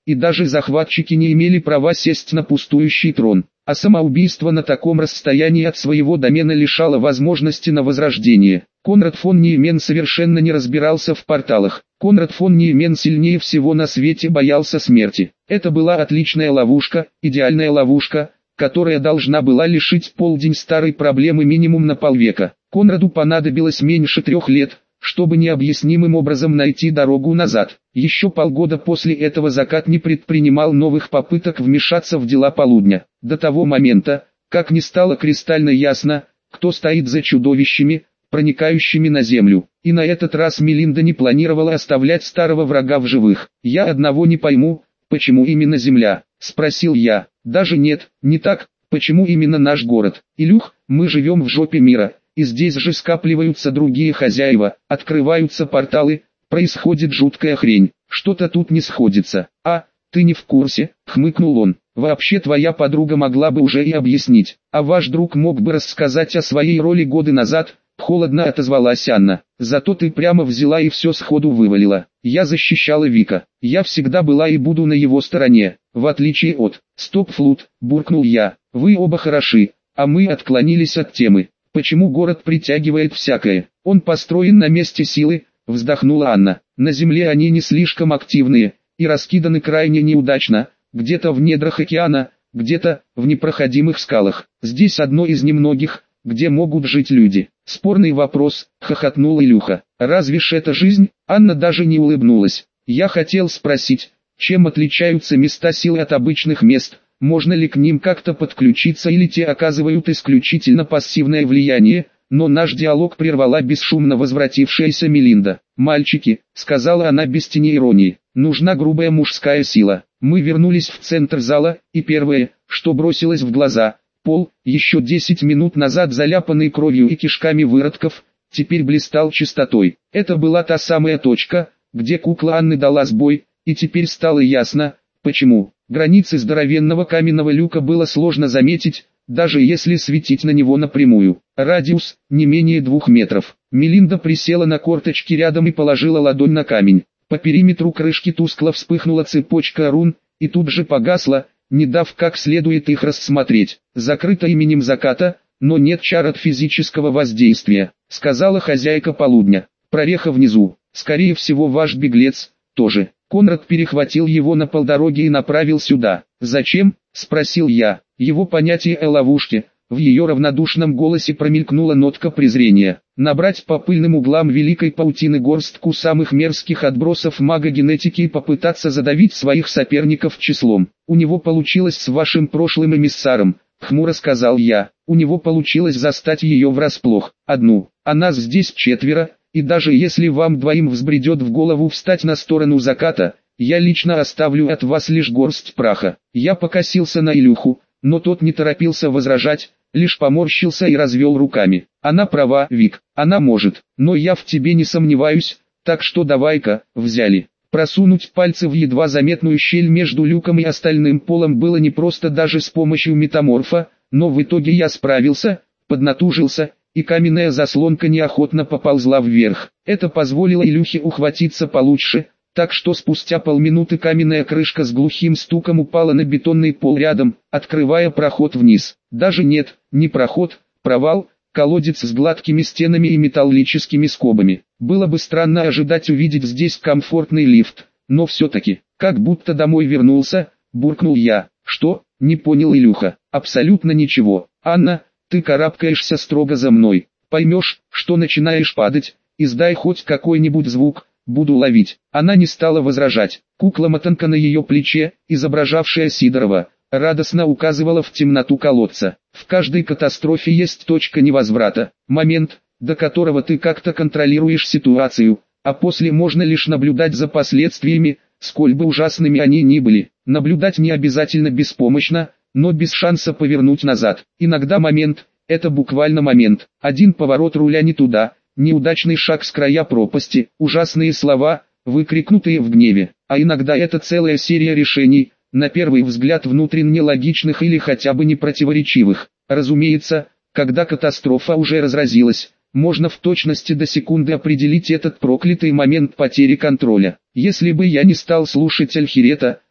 и даже захватчики не имели права сесть на пустующий трон. А самоубийство на таком расстоянии от своего домена лишало возможности на возрождение. Конрад фон Ниемен совершенно не разбирался в порталах. Конрад фон Ниемен сильнее всего на свете боялся смерти. Это была отличная ловушка, идеальная ловушка, которая должна была лишить полдень старой проблемы минимум на полвека. Конраду понадобилось меньше 3 лет, чтобы необъяснимым образом найти дорогу назад. Еще полгода после этого Закат не предпринимал новых попыток вмешаться в дела полудня. До того момента, как не стало кристально ясно, кто стоит за чудовищами, проникающими на землю. И на этот раз Мелинда не планировала оставлять старого врага в живых. «Я одного не пойму, почему именно земля?» – спросил я. «Даже нет, не так, почему именно наш город? Илюх, мы живем в жопе мира, и здесь же скапливаются другие хозяева, открываются порталы, происходит жуткая хрень, что-то тут не сходится». «А, ты не в курсе?» – хмыкнул он. «Вообще твоя подруга могла бы уже и объяснить, а ваш друг мог бы рассказать о своей роли годы назад», – холодно отозвалась Анна. «Зато ты прямо взяла и все сходу вывалила. Я защищала Вика. Я всегда была и буду на его стороне, в отличие от...» «Стоп, Флут», – буркнул я. «Вы оба хороши, а мы отклонились от темы. Почему город притягивает всякое? Он построен на месте силы», – вздохнула Анна. «На земле они не слишком активные, и раскиданы крайне неудачно, где-то в недрах океана, где-то в непроходимых скалах. Здесь одно из немногих, где могут жить люди». «Спорный вопрос», — хохотнул Илюха. «Разве ж это жизнь?» Анна даже не улыбнулась. «Я хотел спросить, чем отличаются места силы от обычных мест, можно ли к ним как-то подключиться или те оказывают исключительно пассивное влияние?» Но наш диалог прервала бесшумно возвратившаяся Мелинда. «Мальчики», — сказала она без тени иронии, — «нужна грубая мужская сила». Мы вернулись в центр зала, и первое, что бросилось в глаза — пол, еще 10 минут назад заляпанный кровью и кишками выродков, теперь блистал чистотой. Это была та самая точка, где кукла Анны дала сбой, и теперь стало ясно, почему. Границы здоровенного каменного люка было сложно заметить, даже если светить на него напрямую. Радиус не менее 2 метров. Мелинда присела на корточки рядом и положила ладонь на камень. По периметру крышки тускло вспыхнула цепочка рун, и тут же погасла, не дав как следует их рассмотреть. «Закрыто именем Заката, но нет чар от физического воздействия», — сказала хозяйка полудня. «Прореха внизу. Скорее всего ваш беглец тоже». Конрад перехватил его на полдороги и направил сюда. «Зачем?» — спросил я. Его понятие о ловушке. В ее равнодушном голосе промелькнула нотка презрения. «Набрать по пыльным углам великой паутины горстку самых мерзких отбросов магогенетики и попытаться задавить своих соперников числом. У него получилось с вашим прошлым эмиссаром», — хмуро сказал я. «У него получилось застать ее врасплох. Одну. А нас здесь 4, и даже если вам двоим взбредет в голову встать на сторону Заката, я лично оставлю от вас лишь горсть праха». Я покосился на Илюху, но тот не торопился возражать, лишь поморщился и развел руками. «Она права, Вик, она может, но я в тебе не сомневаюсь, так что давай-ка, взяли». Просунуть пальцы в едва заметную щель между люком и остальным полом было непросто даже с помощью метаморфа, но в итоге я справился, поднатужился, и каменная заслонка неохотно поползла вверх. Это позволило Илюхе ухватиться получше, так что спустя полминуты каменная крышка с глухим стуком упала на бетонный пол рядом, открывая проход вниз. Даже нет, не проход, провал, колодец с гладкими стенами и металлическими скобами. Было бы странно ожидать увидеть здесь комфортный лифт, но все-таки, как будто домой вернулся, буркнул я. «Что?» — не понял Илюха. «Абсолютно ничего. Анна, ты карабкаешься строго за мной. Поймешь, что начинаешь падать, издай хоть какой-нибудь звук, буду ловить». Она не стала возражать. Кукла-мотанка на ее плече, изображавшая Сидорова, радостно указывала в темноту колодца. «В каждой катастрофе есть точка невозврата, момент, до которого ты как-то контролируешь ситуацию, а после можно лишь наблюдать за последствиями, сколь бы ужасными они ни были. Наблюдать не обязательно беспомощно, но без шанса повернуть назад. Иногда момент – это буквально момент. Один поворот руля не туда, неудачный шаг с края пропасти, ужасные слова, выкрикнутые в гневе. А иногда это целая серия решений, на первый взгляд внутренне логичных или хотя бы непротиворечивых. Разумеется, когда катастрофа уже разразилась, можно в точности до секунды определить этот проклятый момент потери контроля. Если бы я не стал слушать Альхирета,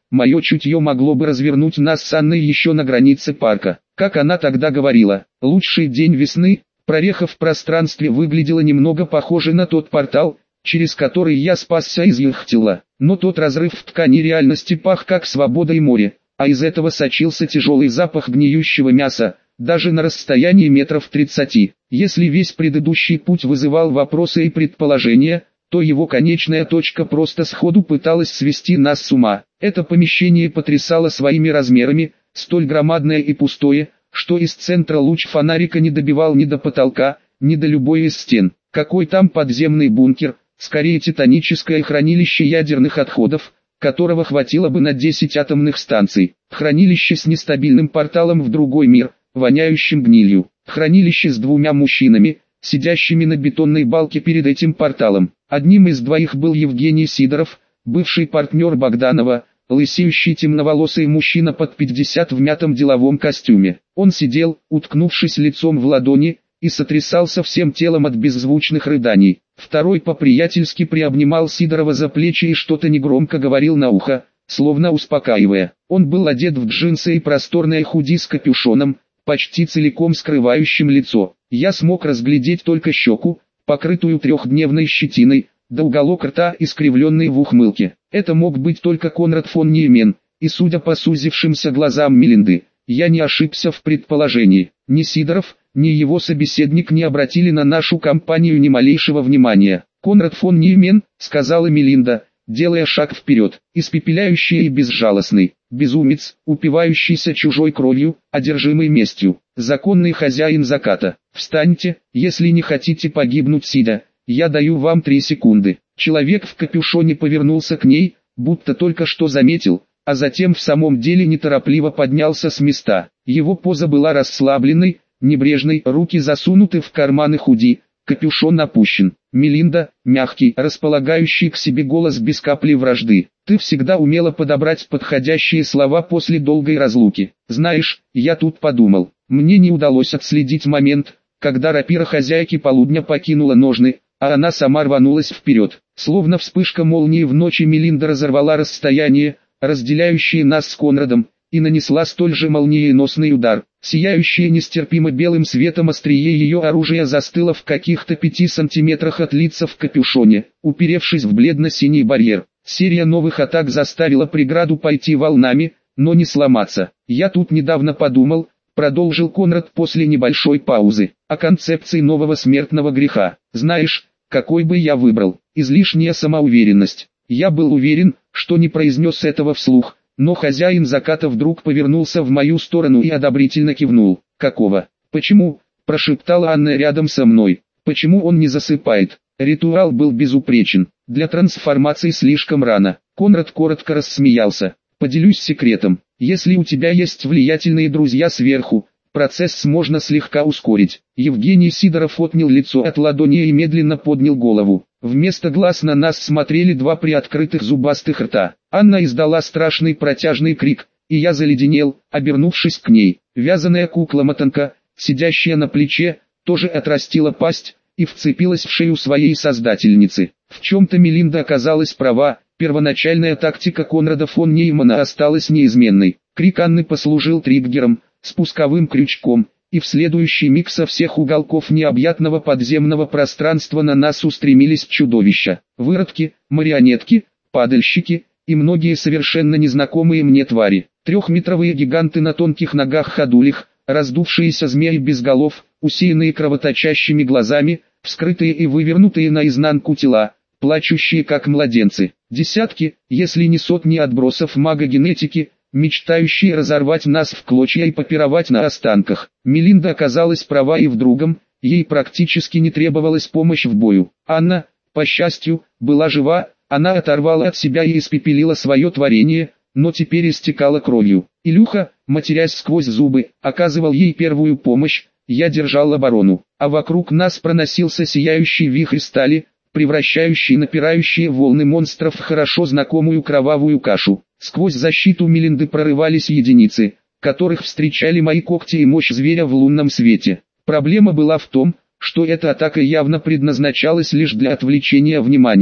мое чутье могло бы развернуть нас с Анной еще на границе парка. Как она тогда говорила, лучший день весны, прореха в пространстве выглядела немного похожей на тот портал, через который я спасся из Юхтила. Но тот разрыв в ткани реальности пах как свобода и море, а из этого сочился тяжелый запах гниющего мяса, даже на расстоянии метров 30. Если весь предыдущий путь вызывал вопросы и предположения, то его конечная точка просто сходу пыталась свести нас с ума. Это помещение потрясало своими размерами, столь громадное и пустое, что из центра луч фонарика не добивал ни до потолка, ни до любой из стен. Какой там подземный бункер, скорее титаническое хранилище ядерных отходов, которого хватило бы на 10 атомных станций. Хранилище с нестабильным порталом в другой мир, воняющим гнилью. Хранилище с двумя мужчинами, сидящими на бетонной балке перед этим порталом. Одним из двоих был Евгений Сидоров, бывший партнер Богданова, лысеющий темноволосый мужчина под 50 в мятом деловом костюме. Он сидел, уткнувшись лицом в ладони, и сотрясался всем телом от беззвучных рыданий. Второй по-приятельски приобнимал Сидорова за плечи и что-то негромко говорил на ухо, словно успокаивая. Он был одет в джинсы и просторное худи с капюшоном, почти целиком скрывающим лицо. Я смог разглядеть только щеку, покрытую трехдневной щетиной, да уголок рта, искривленный в ухмылке. Это мог быть только Конрад фон Ниемен, и судя по сузившимся глазам Мелинды, я не ошибся в предположении. Ни Сидоров, ни его собеседник не обратили на нашу компанию ни малейшего внимания. «Конрад фон Ниемен», — сказала Мелинда, делая шаг вперед, испепеляющий и безжалостный, безумец, упивающийся чужой кровью, одержимый местью, законный хозяин заката. «Встаньте, если не хотите погибнуть сидя, я даю вам 3 секунды». Человек в капюшоне повернулся к ней, будто только что заметил, а затем в самом деле неторопливо поднялся с места. Его поза была расслабленной, небрежной, руки засунуты в карманы худи, капюшон опущен. Мелинда, мягкий, располагающий к себе голос без капли вражды. «Ты всегда умела подобрать подходящие слова после долгой разлуки. Знаешь, я тут подумал, мне не удалось отследить момент, когда рапира хозяйки полудня покинула ножны, а она сама рванулась вперед. Словно вспышка молнии в ночи Мелинда разорвала расстояние, разделяющее нас с Конрадом, и нанесла столь же молниеносный удар. Сияющее нестерпимо белым светом острие ее оружия застыло в каких-то 5 сантиметрах от лица в капюшоне, уперевшись в бледно-синий барьер. Серия новых атак заставила преграду пойти волнами, но не сломаться. «Я тут недавно подумал», — продолжил Конрад после небольшой паузы, — «о концепции нового смертного греха. Знаешь, какой бы я выбрал? Излишняя самоуверенность». Я был уверен, что не произнес этого вслух, но хозяин заката вдруг повернулся в мою сторону и одобрительно кивнул. «Какого? Почему?» – прошептала Анна рядом со мной. «Почему он не засыпает?» Ритуал был безупречен. Для трансформации слишком рано. Конрад коротко рассмеялся. «Поделюсь секретом. Если у тебя есть влиятельные друзья сверху, процесс можно слегка ускорить». Евгений Сидоров отнял лицо от ладони и медленно поднял голову. Вместо глаз на нас смотрели 2 приоткрытых зубастых рта. Анна издала страшный протяжный крик, и я заледенел, обернувшись к ней. Вязаная кукла-мотанка, сидящая на плече, тоже отрастила пасть и вцепилась в шею своей создательницы. В чем-то Мелинда оказалась права, первоначальная тактика Конрада фон Неймана осталась неизменной. Крик Анны послужил триггером, спусковым крючком, и в следующий миг со всех уголков необъятного подземного пространства на нас устремились чудовища. Выродки, марионетки, падальщики и многие совершенно незнакомые мне твари. 3-метровые гиганты на тонких ногах-ходулях, раздувшиеся змеи без голов, усеянные кровоточащими глазами, вскрытые и вывернутые наизнанку тела, плачущие как младенцы. Десятки, если не сотни отбросов мага-генетики, мечтающие разорвать нас в клочья и попировать на останках. Мелинда оказалась права и в другом, ей практически не требовалась помощь в бою. Анна, по счастью, была жива, она оторвала от себя и испепелила свое творение, но теперь истекала кровью. Илюха, матерясь сквозь зубы, оказывал ей первую помощь, я держал оборону, а вокруг нас проносился сияющий вихрь стали, превращающий напирающие волны монстров в хорошо знакомую кровавую кашу. Сквозь защиту Мелинды прорывались единицы, которых встречали мои когти и мощь зверя в лунном свете. Проблема была в том, что эта атака явно предназначалась лишь для отвлечения внимания.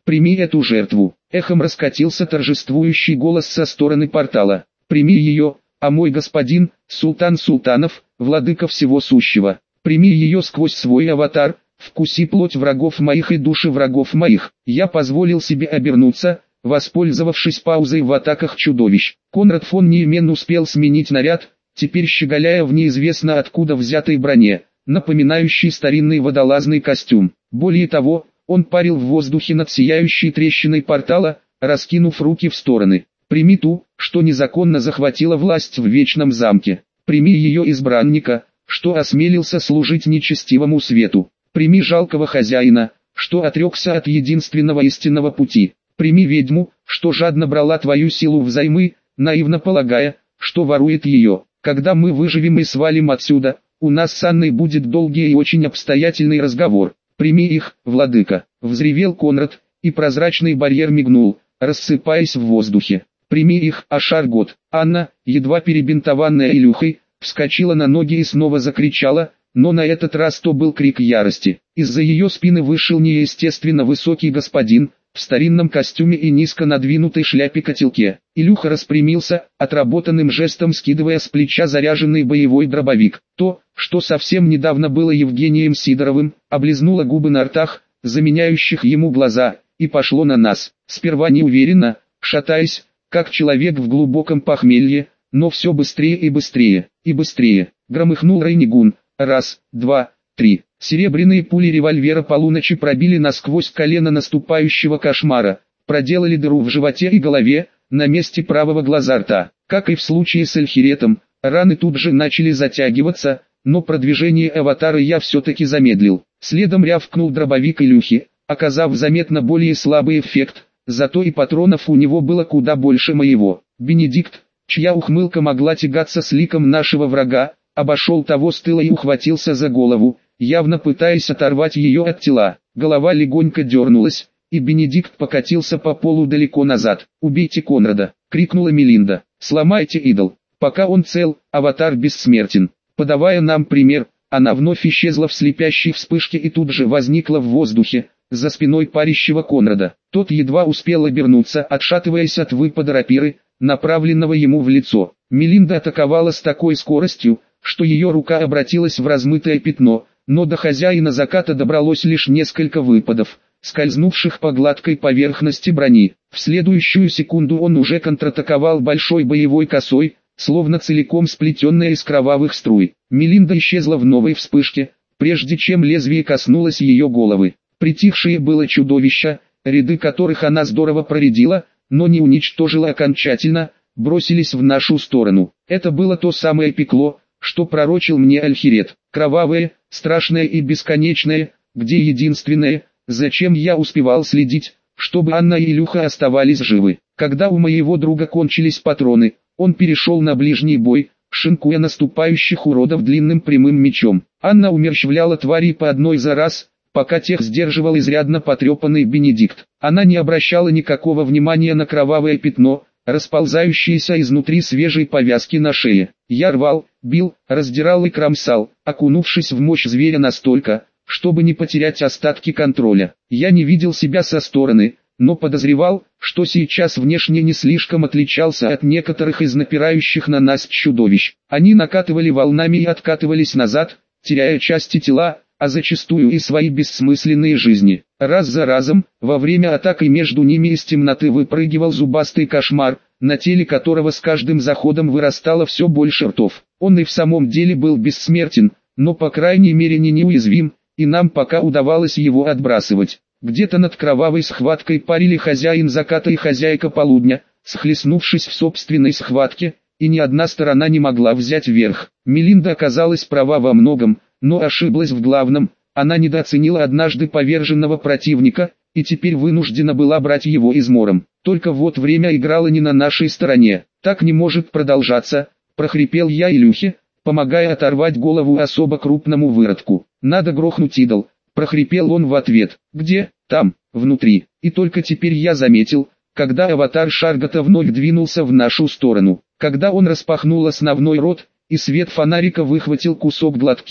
Прими эту жертву. Эхом раскатился торжествующий голос со стороны портала. Прими ее, а мой господин, султан султанов, владыка всего сущего. Прими ее сквозь свой аватар, вкуси плоть врагов моих и души врагов моих. Я позволил себе обернуться, воспользовавшись паузой в атаках чудовищ. Конрад фон Ниемен успел сменить наряд, теперь щеголяя в неизвестно откуда взятой броне, напоминающей старинный водолазный костюм. Более того, он парил в воздухе над сияющей трещиной портала, раскинув руки в стороны. Прими ту, что незаконно захватила власть в Вечном замке. Прими ее избранника, что осмелился служить нечестивому свету. Прими жалкого хозяина, что отрекся от единственного истинного пути. Прими ведьму, что жадно брала твою силу взаймы, наивно полагая, что ворует ее. Когда мы выживем и свалим отсюда, у нас с Анной будет долгий и очень обстоятельный разговор. Прими их, владыка. Взревел Конрад, и прозрачный барьер мигнул, рассыпаясь в воздухе. Прими их, Ашаргот. Анна, едва перебинтованная Илюхой, вскочила на ноги и снова закричала, но на этот раз то был крик ярости. Из-за ее спины вышел неестественно высокий господин, в старинном костюме и низко надвинутой шляпе-котелке. Илюха распрямился, отработанным жестом скидывая с плеча заряженный боевой дробовик. То, что совсем недавно было Евгением Сидоровым, облизнуло губы на ртах, заменяющих ему глаза, и пошло на нас. Сперва неуверенно, шатаясь, как человек в глубоком похмелье, но все быстрее и быстрее, и быстрее. Громыхнул Рейнигун. Раз, два, три. Серебряные пули револьвера полуночи пробили насквозь колено наступающего кошмара, проделали дыру в животе и голове, на месте правого глаза рта. Как и в случае с Эльхиретом, раны тут же начали затягиваться, но продвижение аватара я все-таки замедлил. Следом рявкнул дробовик Илюхи, оказав заметно более слабый эффект, зато и патронов у него было куда больше моего. Бенедикт, чья ухмылка могла тягаться с ликом нашего врага, обошел того с тыла и ухватился за голову, явно пытаясь оторвать ее от тела. Голова легонько дернулась, и Бенедикт покатился по полу далеко назад. «Убейте Конрада!» — крикнула Мелинда. «Сломайте идол! Пока он цел, аватар бессмертен!» Подавая нам пример, она вновь исчезла в слепящей вспышке и тут же возникла в воздухе, за спиной парящего Конрада. Тот едва успел обернуться, отшатываясь от выпада рапиры, направленного ему в лицо. Мелинда атаковала с такой скоростью, что ее рука обратилась в размытое пятно, но до хозяина заката добралось лишь несколько выпадов, скользнувших по гладкой поверхности брони. В следующую секунду он уже контратаковал большой боевой косой, словно целиком сплетенная из кровавых струй. Мелинда исчезла в новой вспышке, прежде чем лезвие коснулось ее головы. Притихшее было чудовище, ряды которых она здорово проредила, но не уничтожила окончательно, бросились в нашу сторону. Это было то самое пекло, что пророчил мне Альхирет. Кровавое, страшное и бесконечное, где единственное, зачем я успевал следить, чтобы Анна и Илюха оставались живы. Когда у моего друга кончились патроны, он перешел на ближний бой, шинкуя наступающих уродов длинным прямым мечом. Анна умерщвляла тварей по одной за раз, пока тех сдерживал изрядно потрепанный Бенедикт. Она не обращала никакого внимания на кровавое пятно, расползающееся изнутри свежей повязки на шее. Я рвал, бил, раздирал и кромсал, окунувшись в мощь зверя настолько, чтобы не потерять остатки контроля. Я не видел себя со стороны, но подозревал, что сейчас внешне не слишком отличался от некоторых из напирающих на нас чудовищ. Они накатывали волнами и откатывались назад, теряя части тела, а зачастую и свои бессмысленные жизни. Раз за разом, во время атаки между ними из темноты выпрыгивал зубастый кошмар, на теле которого с каждым заходом вырастало все больше ртов. Он и в самом деле был бессмертен, но по крайней мере не неуязвим, и нам пока удавалось его отбрасывать. Где-то над кровавой схваткой парили хозяин заката и хозяйка полудня, схлестнувшись в собственной схватке, и ни одна сторона не могла взять верх. Мелинда оказалась права во многом, но ошиблась в главном. Она недооценила однажды поверженного противника, и теперь вынуждена была брать его измором. Только вот время играло не на нашей стороне. «Так не может продолжаться», — прохрипел я Илюхе, помогая оторвать голову особо крупному выродку. «Надо грохнуть идол», — прохрипел он в ответ. «Где?» «Там, внутри». И только теперь я заметил, когда аватар Шаргата вновь двинулся в нашу сторону. Когда он распахнул основной рот, и свет фонарика выхватил кусок гладки,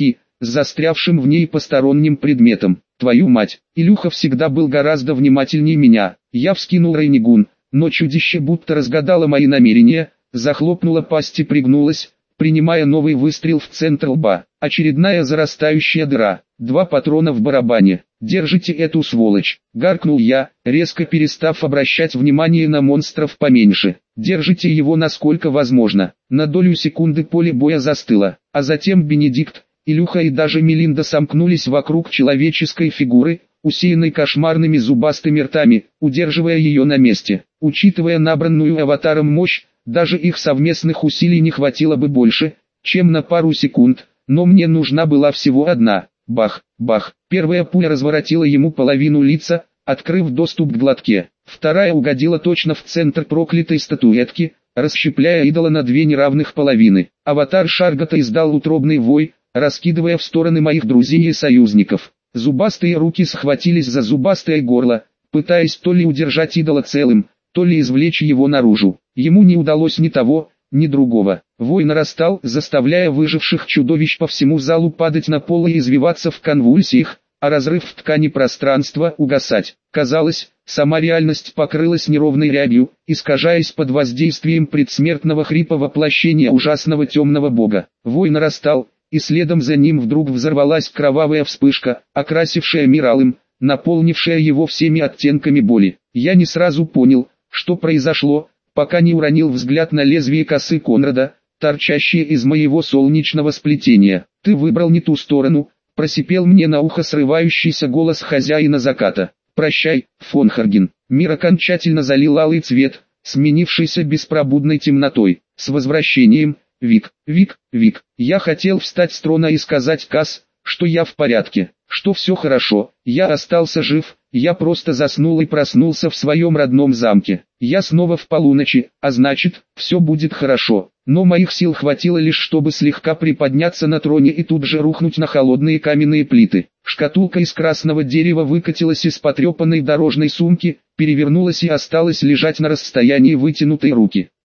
с застрявшим в ней посторонним предметом. Твою мать, Илюха всегда был гораздо внимательнее меня. Я вскинул рейнигун, но чудище будто разгадало мои намерения, захлопнула пасть и пригнулась, принимая новый выстрел в центр лба. Очередная зарастающая дыра. 2 патрона в барабане. «Держите эту сволочь!» — гаркнул я, резко перестав обращать внимание на монстров поменьше. «Держите его насколько возможно». На долю секунды поле боя застыло, а затем Бенедикт, Илюха и даже Мелинда сомкнулись вокруг человеческой фигуры, усеянной кошмарными зубастыми ртами, удерживая ее на месте. Учитывая набранную аватаром мощь, даже их совместных усилий не хватило бы больше, чем на пару секунд, но мне нужна была всего одна. Бах, бах. Первая пуля разворотила ему половину лица, открыв доступ к глотке. Вторая угодила точно в центр проклятой статуэтки, расщепляя идола на 2 неравных половины. Аватар Шаргата издал утробный вой, раскидывая в стороны моих друзей и союзников. Зубастые руки схватились за зубастое горло, пытаясь то ли удержать идола целым, то ли извлечь его наружу. Ему не удалось ни того, ни другого. Вой нарастал, заставляя выживших чудовищ по всему залу падать на пол и извиваться в конвульсиях, а разрыв в ткани пространства угасать. Казалось, сама реальность покрылась неровной рябью, искажаясь под воздействием предсмертного хрипа воплощения ужасного темного бога. Вой нарастал, и следом за ним вдруг взорвалась кровавая вспышка, окрасившая мир алым, наполнившая его всеми оттенками боли. Я не сразу понял, что произошло, пока не уронил взгляд на лезвие косы Конрада, торчащее из моего солнечного сплетения. «Ты выбрал не ту сторону», — просипел мне на ухо срывающийся голос хозяина заката. «Прощай, фон Харген». Мир окончательно залил алый цвет, сменившийся беспробудной темнотой. «С возвращением, Вик, Вик, Вик». Я хотел встать с трона и сказать Касс, что я в порядке, что все хорошо, я остался жив, я просто заснул и проснулся в своем родном замке. Я снова в полуночи, а значит, все будет хорошо. Но моих сил хватило лишь, чтобы слегка приподняться на троне и тут же рухнуть на холодные каменные плиты. Шкатулка из красного дерева выкатилась из потрепанной дорожной сумки, перевернулась и осталась лежать на расстоянии вытянутой руки.